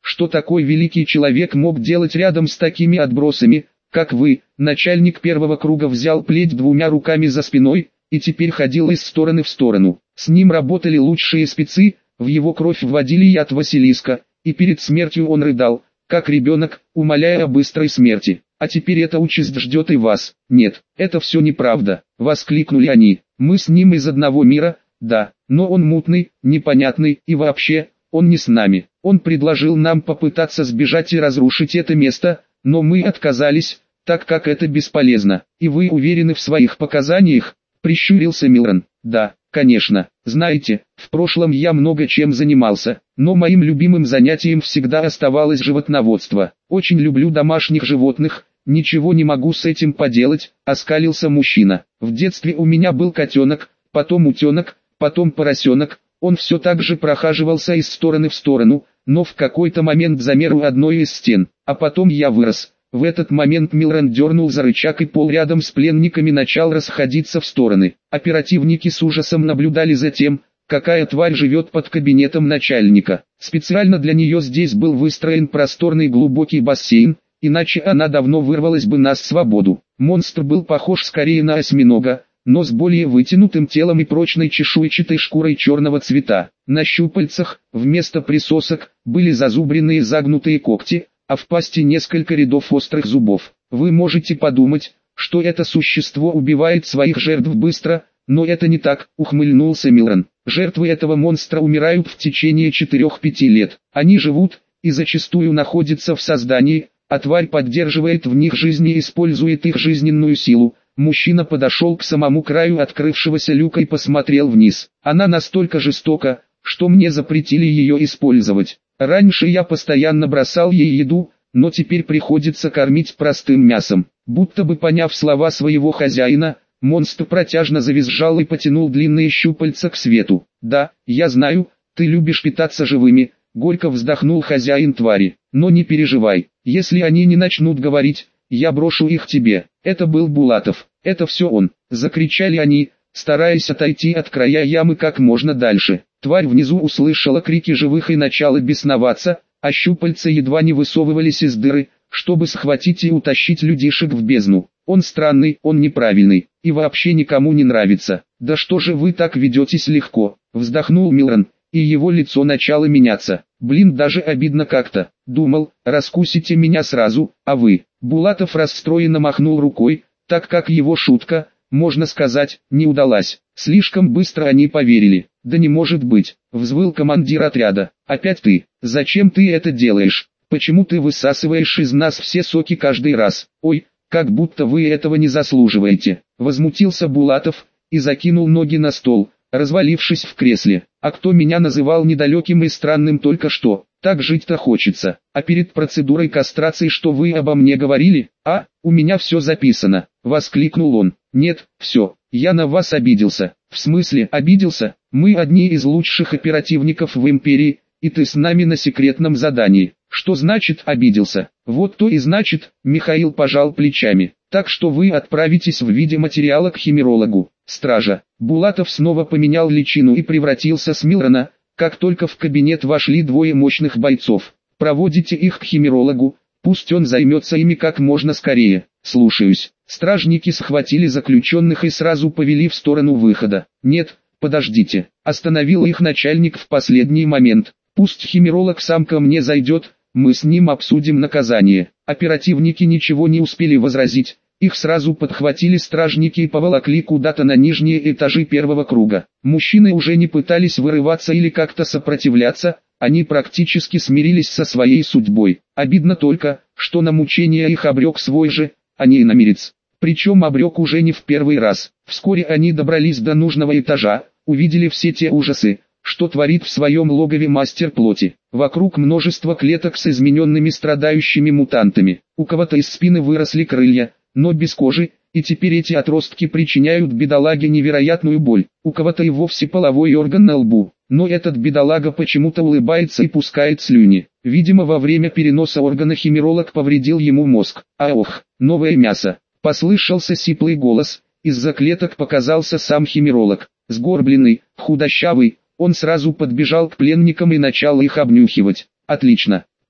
что такой великий человек мог делать рядом с такими отбросами, как вы. Начальник первого круга взял плеть двумя руками за спиной, и теперь ходил из стороны в сторону. С ним работали лучшие спецы, в его кровь вводили яд Василиска, и перед смертью он рыдал, как ребенок, умоляя о быстрой смерти. А теперь эта участь ждет и вас. Нет, это все неправда, воскликнули они. Мы с ним из одного мира, да, но он мутный, непонятный, и вообще, он не с нами. Он предложил нам попытаться сбежать и разрушить это место, но мы отказались, так как это бесполезно. И вы уверены в своих показаниях? Прищурился Милрон. Да, конечно. Знаете, в прошлом я много чем занимался, но моим любимым занятием всегда оставалось животноводство. Очень люблю домашних животных, ничего не могу с этим поделать, оскалился мужчина. В детстве у меня был котенок, потом утенок, потом поросенок. Он все так же прохаживался из стороны в сторону, но в какой-то момент замер у одной из стен, а потом я вырос. В этот момент Милрон дернул за рычаг, и пол рядом с пленниками начал расходиться в стороны. Оперативники с ужасом наблюдали за тем, какая тварь живет под кабинетом начальника. Специально для нее здесь был выстроен просторный глубокий бассейн, иначе она давно вырвалась бы на свободу. Монстр был похож скорее на осьминога, но с более вытянутым телом и прочной чешуйчатой шкурой черного цвета. На щупальцах, вместо присосок, были зазубренные загнутые когти, а в пасти несколько рядов острых зубов. Вы можете подумать, что это существо убивает своих жертв быстро, но это не так, ухмыльнулся Милрон. Жертвы этого монстра умирают в течение четырёх-пяти лет. Они живут, и зачастую находятся в создании, а тварь поддерживает в них жизнь и использует их жизненную силу. Мужчина подошел к самому краю открывшегося люка и посмотрел вниз. Она настолько жестока, что мне запретили ее использовать. Раньше я постоянно бросал ей еду, но теперь приходится кормить простым мясом. Будто бы поняв слова своего хозяина, монстр протяжно завизжал и потянул длинные щупальца к свету. «Да, я знаю, ты любишь питаться живыми», — горько вздохнул хозяин твари. «Но не переживай, если они не начнут говорить, я брошу их тебе». Это был Булатов. «Это все он», — закричали они, стараясь отойти от края ямы как можно дальше. Тварь внизу услышала крики живых и начала бесноваться, а щупальца едва не высовывались из дыры, чтобы схватить и утащить людишек в бездну. Он странный, он неправильный, и вообще никому не нравится. «Да что же вы так ведетесь легко», — вздохнул Милрон, и его лицо начало меняться. «Блин, даже обидно как-то. Думал, раскусите меня сразу, а вы...» Булатов расстроенно махнул рукой, так как его шутка, можно сказать, не удалась. Слишком быстро они поверили. «Да не может быть», — взвыл командир отряда. «Опять ты? Зачем ты это делаешь? Почему ты высасываешь из нас все соки каждый раз? Ой, как будто вы этого не заслуживаете», — возмутился Булатов и закинул ноги на стол, развалившись в кресле. «А кто меня называл недалеким и странным только что? Так жить-то хочется. А перед процедурой кастрации что вы обо мне говорили? А, у меня все записано», — воскликнул он. «Нет, все, я на вас обиделся». «В смысле обиделся? Мы одни из лучших оперативников в империи, и ты с нами на секретном задании». «Что значит обиделся?» «Вот то и значит», — Михаил пожал плечами. «Так что вы отправитесь в виде материала к химерологу. Стража». Булатов снова поменял личину и превратился с Милрона, как только в кабинет вошли двое мощных бойцов. «Проводите их к химерологу, пусть он займется ими как можно скорее». «Слушаюсь». Стражники схватили заключенных и сразу повели в сторону выхода. «Нет, подождите», — остановил их начальник в последний момент. «Пусть химеролог сам ко мне зайдет, мы с ним обсудим наказание». Оперативники ничего не успели возразить, их сразу подхватили стражники и поволокли куда-то на нижние этажи первого круга. Мужчины уже не пытались вырываться или как-то сопротивляться, они практически смирились со своей судьбой. Обидно только, что на мучения их обрек свой же, а не иномирец. Причем обрек уже не в первый раз. Вскоре они добрались до нужного этажа, увидели все те ужасы, что творит в своем логове мастер плоти. Вокруг множество клеток с измененными страдающими мутантами. У кого-то из спины выросли крылья, но без кожи, и теперь эти отростки причиняют бедолаге невероятную боль. У кого-то и вовсе половой орган на лбу, но этот бедолага почему-то улыбается и пускает слюни. Видимо, во время переноса органа химеролог повредил ему мозг. А ох, новое мясо. Послышался сиплый голос, из-за клеток показался сам химеролог. Сгорбленный, худощавый, он сразу подбежал к пленникам и начал их обнюхивать. «Отлично,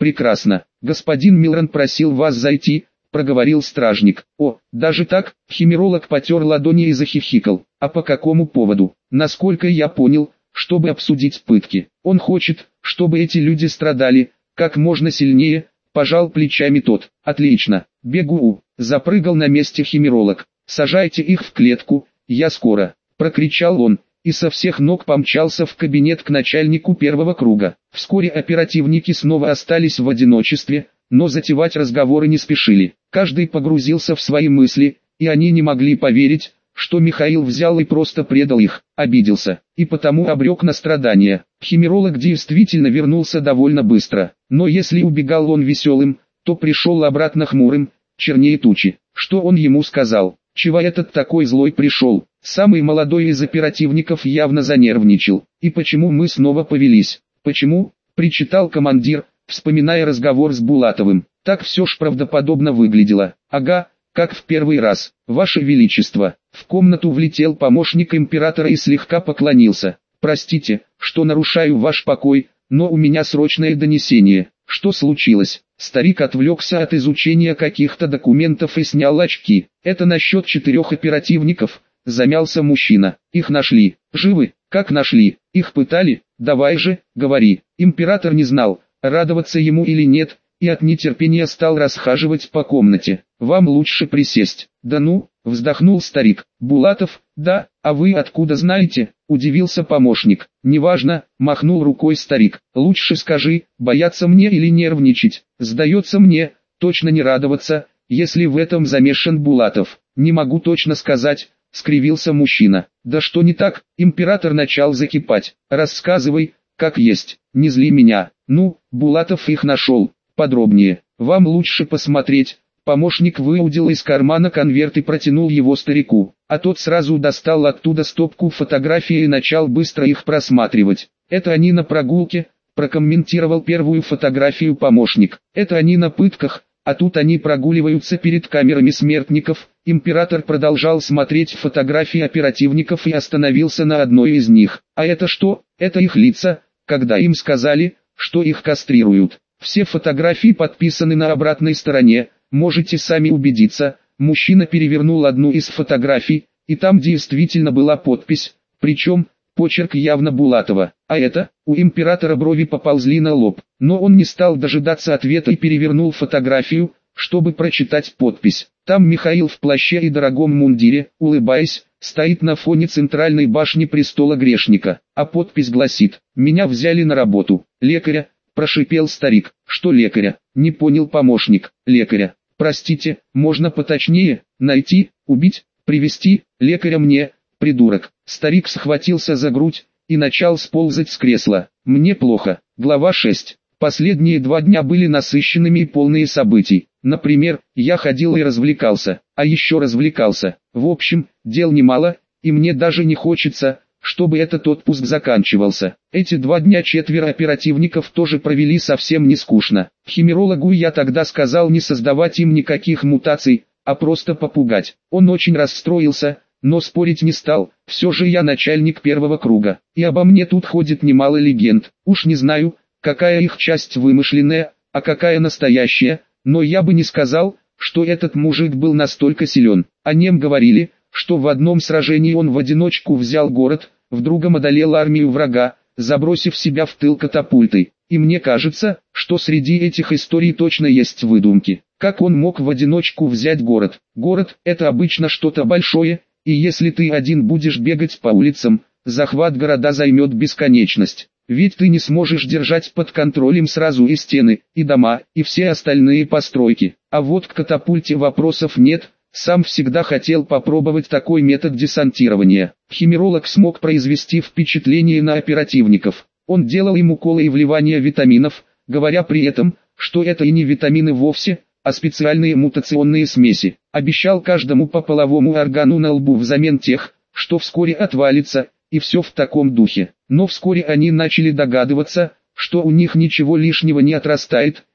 Прекрасно. Господин Милрон просил вас зайти, проговорил стражник. О, даже так? Химеролог потер ладони и захихикал. А по какому поводу? Насколько я понял, чтобы обсудить пытки. Он хочет, чтобы эти люди страдали, как можно сильнее, пожал плечами тот. Отлично, бегу. Запрыгал на месте химеролог. Сажайте их в клетку, я скоро. Прокричал он, и со всех ног помчался в кабинет к начальнику первого круга. Вскоре оперативники снова остались в одиночестве, но затевать разговоры не спешили. Каждый погрузился в свои мысли, и они не могли поверить, что Михаил взял и просто предал их, обиделся, и потому обрек на страдания. Химеролог действительно вернулся довольно быстро, но если убегал он веселым, то пришел обратно хмурым, чернее тучи. Что он ему сказал? Чего этот такой злой пришел? Самый молодой из оперативников явно занервничал. И почему мы снова повелись? Почему? Причитал командир, вспоминая разговор с Булатовым. Так все ж правдоподобно выглядело. Ага, как в первый раз. Ваше Величество. В комнату влетел помощник императора и слегка поклонился. Простите, что нарушаю ваш покой, но у меня срочное донесение. Что случилось? Старик отвлекся от изучения каких-то документов и снял очки. Это насчет четырех оперативников, замялся мужчина. Их нашли. Живы? Как нашли? Их пытали? Давай же, говори. Император не знал, радоваться ему или нет, и от нетерпения стал расхаживать по комнате. Вам лучше присесть. Да ну, вздохнул старик. Булатов? Да, а вы откуда знаете? Удивился помощник. Неважно, махнул рукой старик. Лучше скажи, бояться мне или нервничать? Сдается мне, точно не радоваться, если в этом замешан Булатов. Не могу точно сказать, скривился мужчина. Да что не так? Император начал закипать. Рассказывай, как есть, не зли меня. Ну, Булатов их нашел. Подробнее. Вам лучше посмотреть. Помощник выудил из кармана конверт и протянул его старику, а тот сразу достал оттуда стопку фотографий и начал быстро их просматривать. Это они на прогулке, прокомментировал первую фотографию помощник. Это они на пытках, а тут они прогуливаются перед камерами смертников. Император продолжал смотреть фотографии оперативников и остановился на одной из них. А это что? Это их лица, когда им сказали, что их кастрируют. Все фотографии подписаны на обратной стороне, можете сами убедиться. Мужчина перевернул одну из фотографий, и там действительно была подпись, причем почерк явно Булатова. А это, у императора брови поползли на лоб, но он не стал дожидаться ответа и перевернул фотографию, чтобы прочитать подпись. Там Михаил в плаще и дорогом мундире, улыбаясь, стоит на фоне центральной башни престола грешника, а подпись гласит: «Меня взяли на работу, лекаря». Прошипел старик. Что лекаря? Не понял помощник. Лекаря. Простите, можно поточнее? Найти, убить, привести, лекаря мне, придурок. Старик схватился за грудь и начал сползать с кресла. Мне плохо. Глава шесть. Последние два дня были насыщенными и полные событий. Например, я ходил и развлекался, а еще развлекался. В общем, дел немало, и мне даже не хочется, чтобы этот отпуск заканчивался. Эти два дня четверо оперативников тоже провели совсем не скучно. Химерологу я тогда сказал не создавать им никаких мутаций, а просто попугать. Он очень расстроился, но спорить не стал. Все же я начальник первого круга, и обо мне тут ходит немало легенд. Уж не знаю, какая их часть вымышленная, а какая настоящая, но я бы не сказал, что этот мужик был настолько силен. О нем говорили, что в одном сражении он в одиночку взял город, в другом одолел армию врага, забросив себя в тыл катапультой. И мне кажется, что среди этих историй точно есть выдумки. Как он мог в одиночку взять город? Город – это обычно что-то большое, и если ты один будешь бегать по улицам, захват города займет бесконечность. Ведь ты не сможешь держать под контролем сразу и стены, и дома, и все остальные постройки. А вот к катапульте вопросов нет. Сам всегда хотел попробовать такой метод десантирования. Химеролог смог произвести впечатление на оперативников. Он делал им уколы и вливание витаминов, говоря при этом, что это и не витамины вовсе, а специальные мутационные смеси. Обещал каждому по половому органу на лбу взамен тех, что вскоре отвалится, и все в таком духе. Но вскоре они начали догадываться, что у них ничего лишнего не отрастает,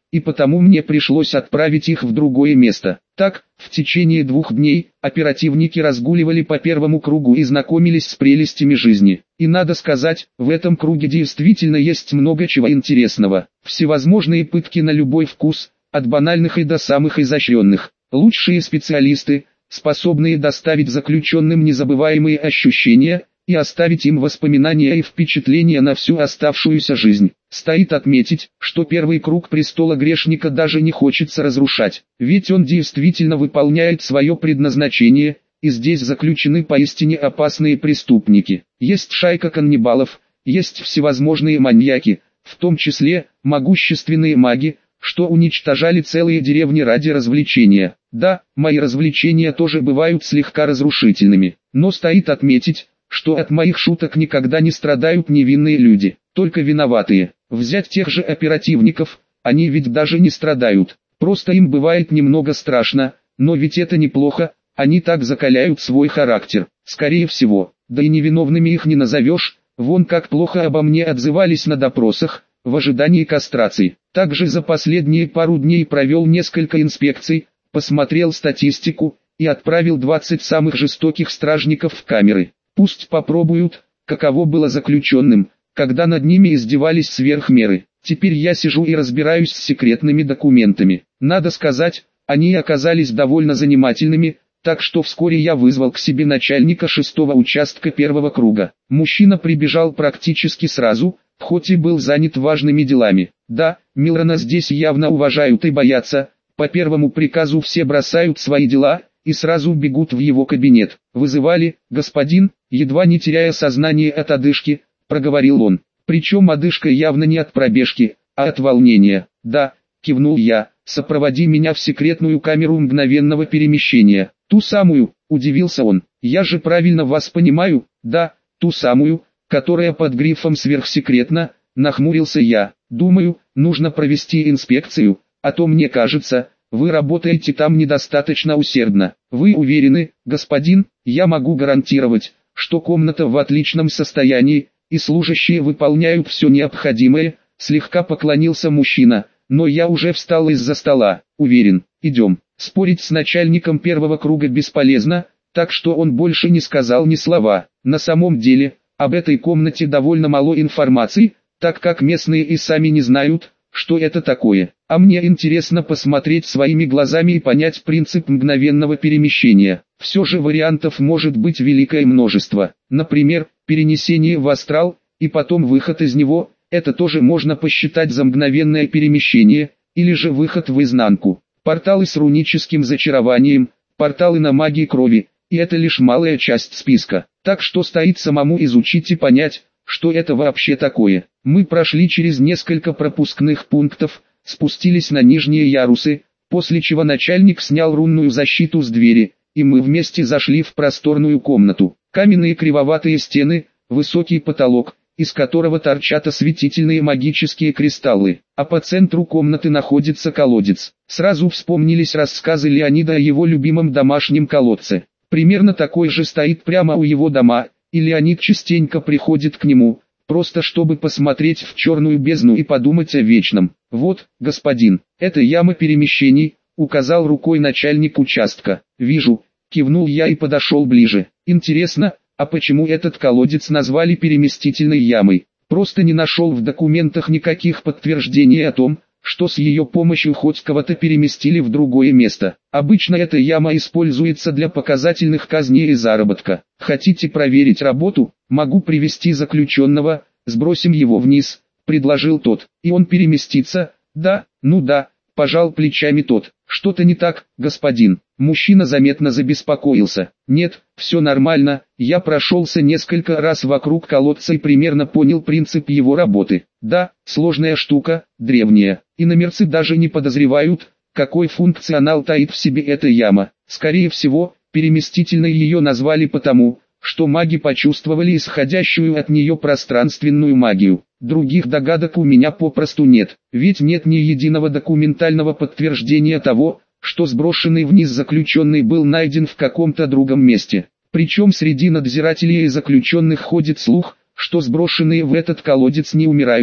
и потому мне пришлось отправить их в другое место. Так, в течение двух дней, оперативники разгуливали по первому кругу и знакомились с прелестями жизни. И надо сказать, в этом круге действительно есть много чего интересного. Всевозможные пытки на любой вкус, от банальных и до самых изощренных. Лучшие специалисты, способные доставить заключенным незабываемые ощущения, и оставить им воспоминания и впечатления на всю оставшуюся жизнь. Стоит отметить, что первый круг престола грешника даже не хочется разрушать, ведь он действительно выполняет свое предназначение, и здесь заключены поистине опасные преступники. Есть шайка каннибалов, есть всевозможные маньяки, в том числе, могущественные маги, что уничтожали целые деревни ради развлечения. Да, мои развлечения тоже бывают слегка разрушительными, но стоит отметить, что от моих шуток никогда не страдают невинные люди, только виноватые. Взять тех же оперативников, они ведь даже не страдают, просто им бывает немного страшно, но ведь это неплохо, они так закаляют свой характер, скорее всего, да и невиновными их не назовешь, вон как плохо обо мне отзывались на допросах, в ожидании кастрации. Также за последние пару дней провел несколько инспекций, посмотрел статистику, и отправил двадцать самых жестоких стражников в камеры. Пусть попробуют, каково было заключенным, когда над ними издевались сверх меры. Теперь я сижу и разбираюсь с секретными документами. Надо сказать, они оказались довольно занимательными, так что вскоре я вызвал к себе начальника шестого участка первого круга. Мужчина прибежал практически сразу, хоть и был занят важными делами. Да, Милрона здесь явно уважают и боятся, по первому приказу все бросают свои дела и сразу бегут в его кабинет. «Вызывали, господин?» Едва не теряя сознание от одышки, проговорил он. Причем одышка явно не от пробежки, а от волнения. «Да», кивнул я, — «сопроводи меня в секретную камеру мгновенного перемещения». «Ту самую?» — удивился он. «Я же правильно вас понимаю?» «Да, ту самую, которая под грифом «сверхсекретно», — нахмурился я. «Думаю, нужно провести инспекцию, а то мне кажется, вы работаете там недостаточно усердно». «Вы уверены, господин?» «Я могу гарантировать, что комната в отличном состоянии, и служащие выполняют все необходимое», — слегка поклонился мужчина, — «но я уже встал из-за стола». «Уверен, идем». Спорить с начальником первого круга бесполезно, так что он больше не сказал ни слова. На самом деле, об этой комнате довольно мало информации, так как местные и сами не знают, что это такое. А мне интересно посмотреть своими глазами и понять принцип мгновенного перемещения. Все же вариантов может быть великое множество. Например, перенесение в астрал, и потом выход из него, это тоже можно посчитать за мгновенное перемещение, или же выход в изнанку. Порталы с руническим зачарованием, порталы на магии крови, и это лишь малая часть списка. Так что стоит самому изучить и понять, что это вообще такое. Мы прошли через несколько пропускных пунктов, спустились на нижние ярусы, после чего начальник снял рунную защиту с двери, и мы вместе зашли в просторную комнату. Каменные кривоватые стены, высокий потолок, из которого торчат осветительные магические кристаллы, а по центру комнаты находится колодец. Сразу вспомнились рассказы Леонида о его любимом домашнем колодце. Примерно такой же стоит прямо у его дома, и Леонид частенько приходит к нему, просто чтобы посмотреть в черную бездну и подумать о вечном. «Вот, господин, это яма перемещений», — указал рукой начальник участка. «Вижу», — кивнул я и подошел ближе. «Интересно, а почему этот колодец назвали переместительной ямой? Просто не нашел в документах никаких подтверждений о том, что с ее помощью хоть кого-то переместили в другое место. Обычно эта яма используется для показательных казней и заработка. Хотите проверить работу? Могу привести заключенного, сбросим его вниз», — предложил тот. «И он переместится?» «Да, ну да», — пожал плечами тот. «Что-то не так, господин». Мужчина заметно забеспокоился. «Нет, все нормально, я прошелся несколько раз вокруг колодца и примерно понял принцип его работы. Да, сложная штука, древняя, иномерцы даже не подозревают, какой функционал таит в себе эта яма. Скорее всего, переместительной ее назвали потому, что маги почувствовали исходящую от нее пространственную магию. Других догадок у меня попросту нет, ведь нет ни единого документального подтверждения того, что сброшенный вниз заключенный был найден в каком-то другом месте. Причем среди надзирателей и заключенных ходит слух, что сброшенные в этот колодец не умирают,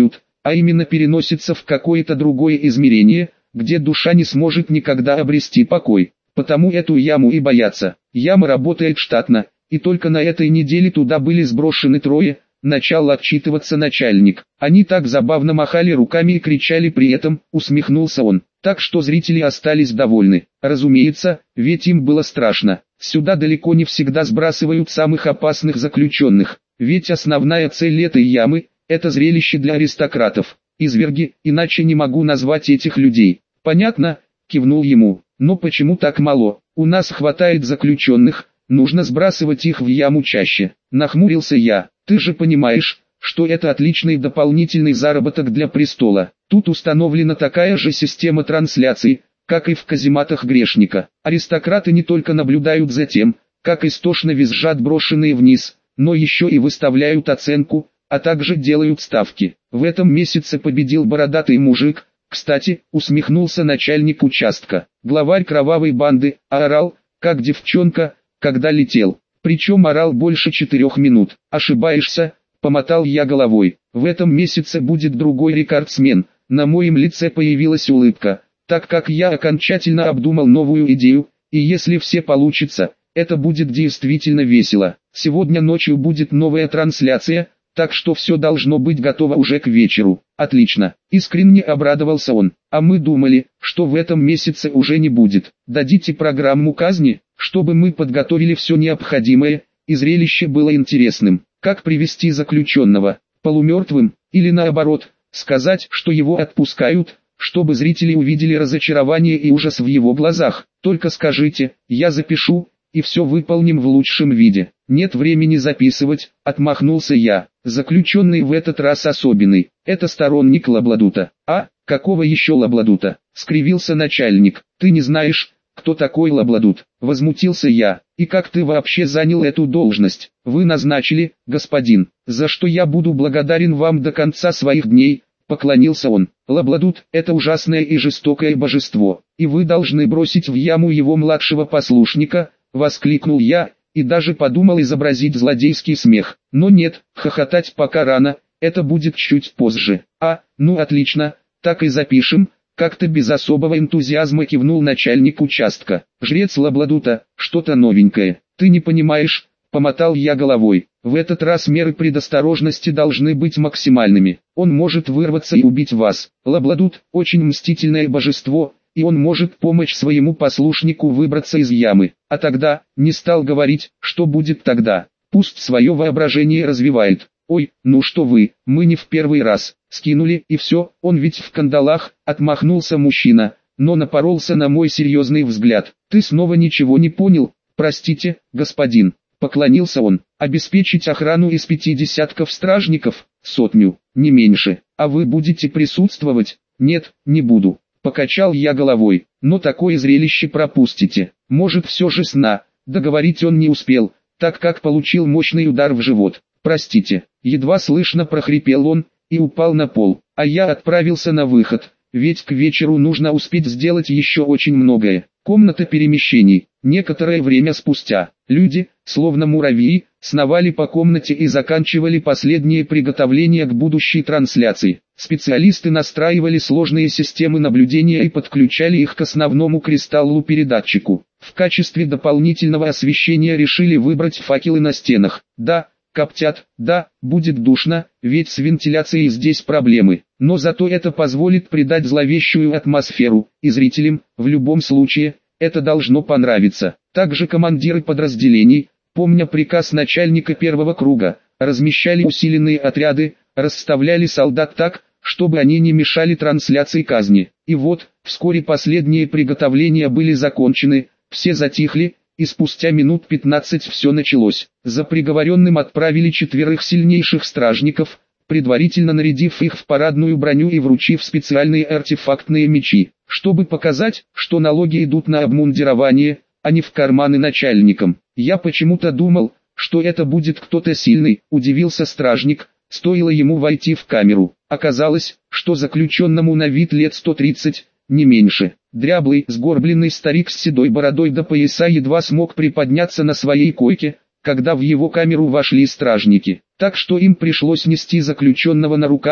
а именно переносится в какое-то другое измерение, где душа не сможет никогда обрести покой. Потому эту яму и боятся. Яма работает штатно, и только на этой неделе туда были сброшены трое. Начал отчитываться начальник. Они так забавно махали руками и кричали при этом, усмехнулся он. Так что зрители остались довольны. Разумеется, ведь им было страшно. Сюда далеко не всегда сбрасывают самых опасных заключенных. Ведь основная цель этой ямы – это зрелище для аристократов. Изверги, иначе не могу назвать этих людей. Понятно? Кивнул ему. Но почему так мало? У нас хватает заключенных, нужно сбрасывать их в яму чаще. Нахмурился я. Ты же понимаешь, что это отличный дополнительный заработок для престола. Тут установлена такая же система трансляций, как и в казематах грешника. Аристократы не только наблюдают за тем, как истошно визжат брошенные вниз, но еще и выставляют оценку, а также делают ставки. В этом месяце победил бородатый мужик. Кстати, усмехнулся начальник участка. Главарь кровавой банды, а орал, как девчонка, когда летел. Причем орал больше четырех минут. Ошибаешься, помотал я головой. В этом месяце будет другой рекордсмен. На моем лице появилась улыбка, так как я окончательно обдумал новую идею, и если все получится, это будет действительно весело. Сегодня ночью будет новая трансляция, так что все должно быть готово уже к вечеру. Отлично, искренне обрадовался он. А мы думали, что в этом месяце уже не будет. Дадите программу казни, чтобы мы подготовили все необходимое, и зрелище было интересным. Как привести заключенного, полумертвым, или наоборот, сказать, что его отпускают, чтобы зрители увидели разочарование и ужас в его глазах. Только скажите, я запишу, и все выполним в лучшем виде. Нет времени записывать, отмахнулся я. Заключенный в этот раз особенный. Это сторонник Лабладута. А, какого еще Лабладута? Скривился начальник. Ты не знаешь, кто такой Лабладут? Возмутился я. И как ты вообще занял эту должность? Вы назначили, господин, за что я буду благодарен вам до конца своих дней. Поклонился он. Лабладут – это ужасное и жестокое божество, и вы должны бросить в яму его младшего послушника. Воскликнул я, и даже подумал изобразить злодейский смех. Но нет, хохотать пока рано, это будет чуть позже. А, ну отлично, так и запишем. Как-то без особого энтузиазма кивнул начальник участка. Жрец Лабладута, что-то новенькое. Ты не понимаешь, помотал я головой. В этот раз меры предосторожности должны быть максимальными. Он может вырваться и убить вас. Лабладут – очень мстительное божество, и он может помочь своему послушнику выбраться из ямы. А тогда, не стал говорить, что будет тогда. Пусть свое воображение развивает. Ой, ну что вы, мы не в первый раз. Скинули и все, он ведь в кандалах, отмахнулся мужчина, но напоролся на мой серьезный взгляд. Ты снова ничего не понял? Простите, господин. Поклонился он. Обеспечить охрану из пяти десятков стражников, сотню, не меньше. А вы будете присутствовать? Нет, не буду. Покачал я головой, но такое зрелище пропустите. Может все же сна. Договорить он не успел, так как получил мощный удар в живот. Простите, едва слышно прохрипел он, и упал на пол. А я отправился на выход, ведь к вечеру нужно успеть сделать еще очень многое. Комната перемещений. Некоторое время спустя, люди, словно муравьи, сновали по комнате и заканчивали последние приготовления к будущей трансляции. Специалисты настраивали сложные системы наблюдения и подключали их к основному кристаллу-передатчику. В качестве дополнительного освещения решили выбрать факелы на стенах. Да, коптят, да, будет душно, ведь с вентиляцией здесь проблемы. Но зато это позволит придать зловещую атмосферу, и зрителям, в любом случае, это должно понравиться. Также командиры подразделений, помня приказ начальника первого круга, размещали усиленные отряды, расставляли солдат так, чтобы они не мешали трансляции казни. И вот, вскоре последние приготовления были закончены, все затихли, и спустя минут пятнадцать все началось. За приговоренным отправили четверых сильнейших стражников, предварительно нарядив их в парадную броню и вручив специальные артефактные мечи, чтобы показать, что налоги идут на обмундирование, а не в карманы начальникам. Я почему-то думал, что это будет кто-то сильный, удивился стражник, стоило ему войти в камеру. Оказалось, что заключенному на вид лет сто тридцать, не меньше. Дряблый, сгорбленный старик с седой бородой до пояса едва смог приподняться на своей койке, когда в его камеру вошли стражники. Так что им пришлось нести заключенного на руках,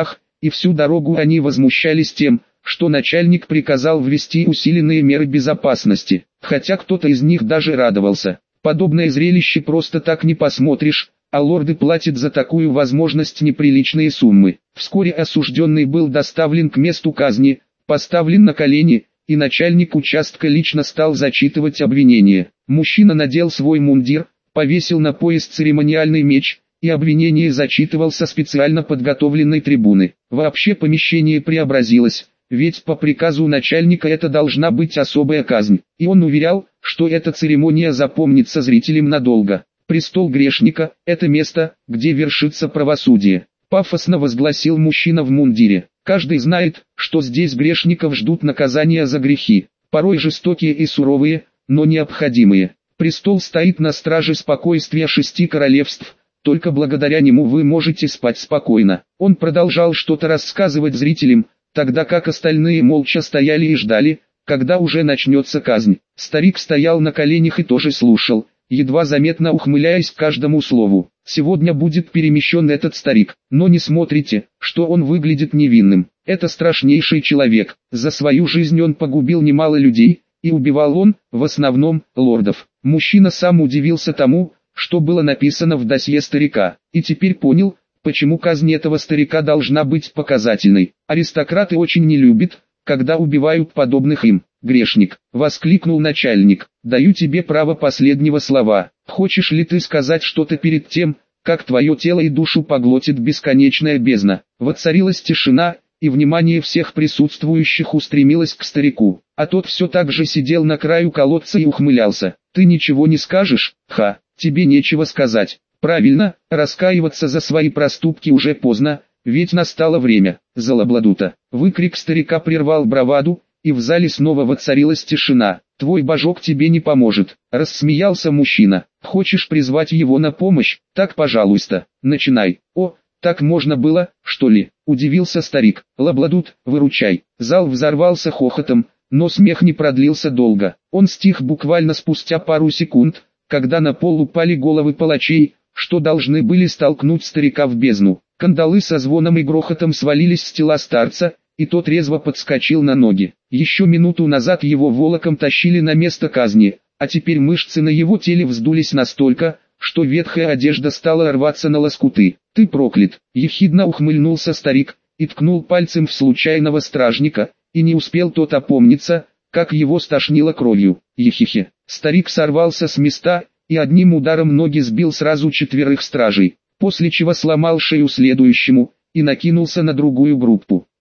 и всю дорогу они возмущались тем, что начальник приказал ввести усиленные меры безопасности, хотя кто-то из них даже радовался. Подобное зрелище просто так не посмотришь, а лорды платят за такую возможность неприличные суммы. Вскоре осужденный был доставлен к месту казни, поставлен на колени, и начальник участка лично стал зачитывать обвинение. Мужчина надел свой мундир, повесил на пояс церемониальный меч, и обвинение зачитывал со специально подготовленной трибуны. Вообще помещение преобразилось, ведь по приказу начальника это должна быть особая казнь, и он уверял, что эта церемония запомнится зрителям надолго. «Престол грешника – это место, где вершится правосудие», – пафосно возгласил мужчина в мундире. «Каждый знает, что здесь грешников ждут наказания за грехи, порой жестокие и суровые, но необходимые. Престол стоит на страже спокойствия шести королевств, только благодаря нему вы можете спать спокойно». Он продолжал что-то рассказывать зрителям, тогда как остальные молча стояли и ждали, когда уже начнется казнь. Старик стоял на коленях и тоже слушал, едва заметно ухмыляясь к каждому слову. «Сегодня будет перемещен этот старик, но не смотрите, что он выглядит невинным. Это страшнейший человек, за свою жизнь он погубил немало людей, и убивал он, в основном, лордов». Мужчина сам удивился тому, что было написано в досье старика, и теперь понял, почему казнь этого старика должна быть показательной. Аристократы очень не любят, когда убивают подобных им. «Грешник», — воскликнул начальник, — «даю тебе право последнего слова. Хочешь ли ты сказать что-то перед тем, как твое тело и душу поглотит бесконечная бездна?» Воцарилась тишина, и внимание всех присутствующих устремилось к старику, а тот все так же сидел на краю колодца и ухмылялся. «Ты ничего не скажешь? Ха, тебе нечего сказать. Правильно, раскаиваться за свои проступки уже поздно, ведь настало время». «Залабладута!» Выкрик старика прервал браваду, и в зале снова воцарилась тишина. «Твой божок тебе не поможет», — рассмеялся мужчина. «Хочешь призвать его на помощь? Так пожалуйста, начинай». «О, так можно было, что ли?» — удивился старик. «Лабладут, выручай». Зал взорвался хохотом, но смех не продлился долго. Он стих буквально спустя пару секунд, когда на пол упали головы палачей, что должны были столкнуть старика в бездну. Кандалы со звоном и грохотом свалились с тела старца, и тот резво подскочил на ноги. Еще минуту назад его волоком тащили на место казни, а теперь мышцы на его теле вздулись настолько, что ветхая одежда стала рваться на лоскуты. «Ты проклят!» — ехидно ухмыльнулся старик, и ткнул пальцем в случайного стражника, и не успел тот опомниться, как его стошнило кровью. Ехихе. Старик сорвался с места, и одним ударом ноги сбил сразу четверых стражей, после чего сломал шею следующему, и накинулся на другую группу.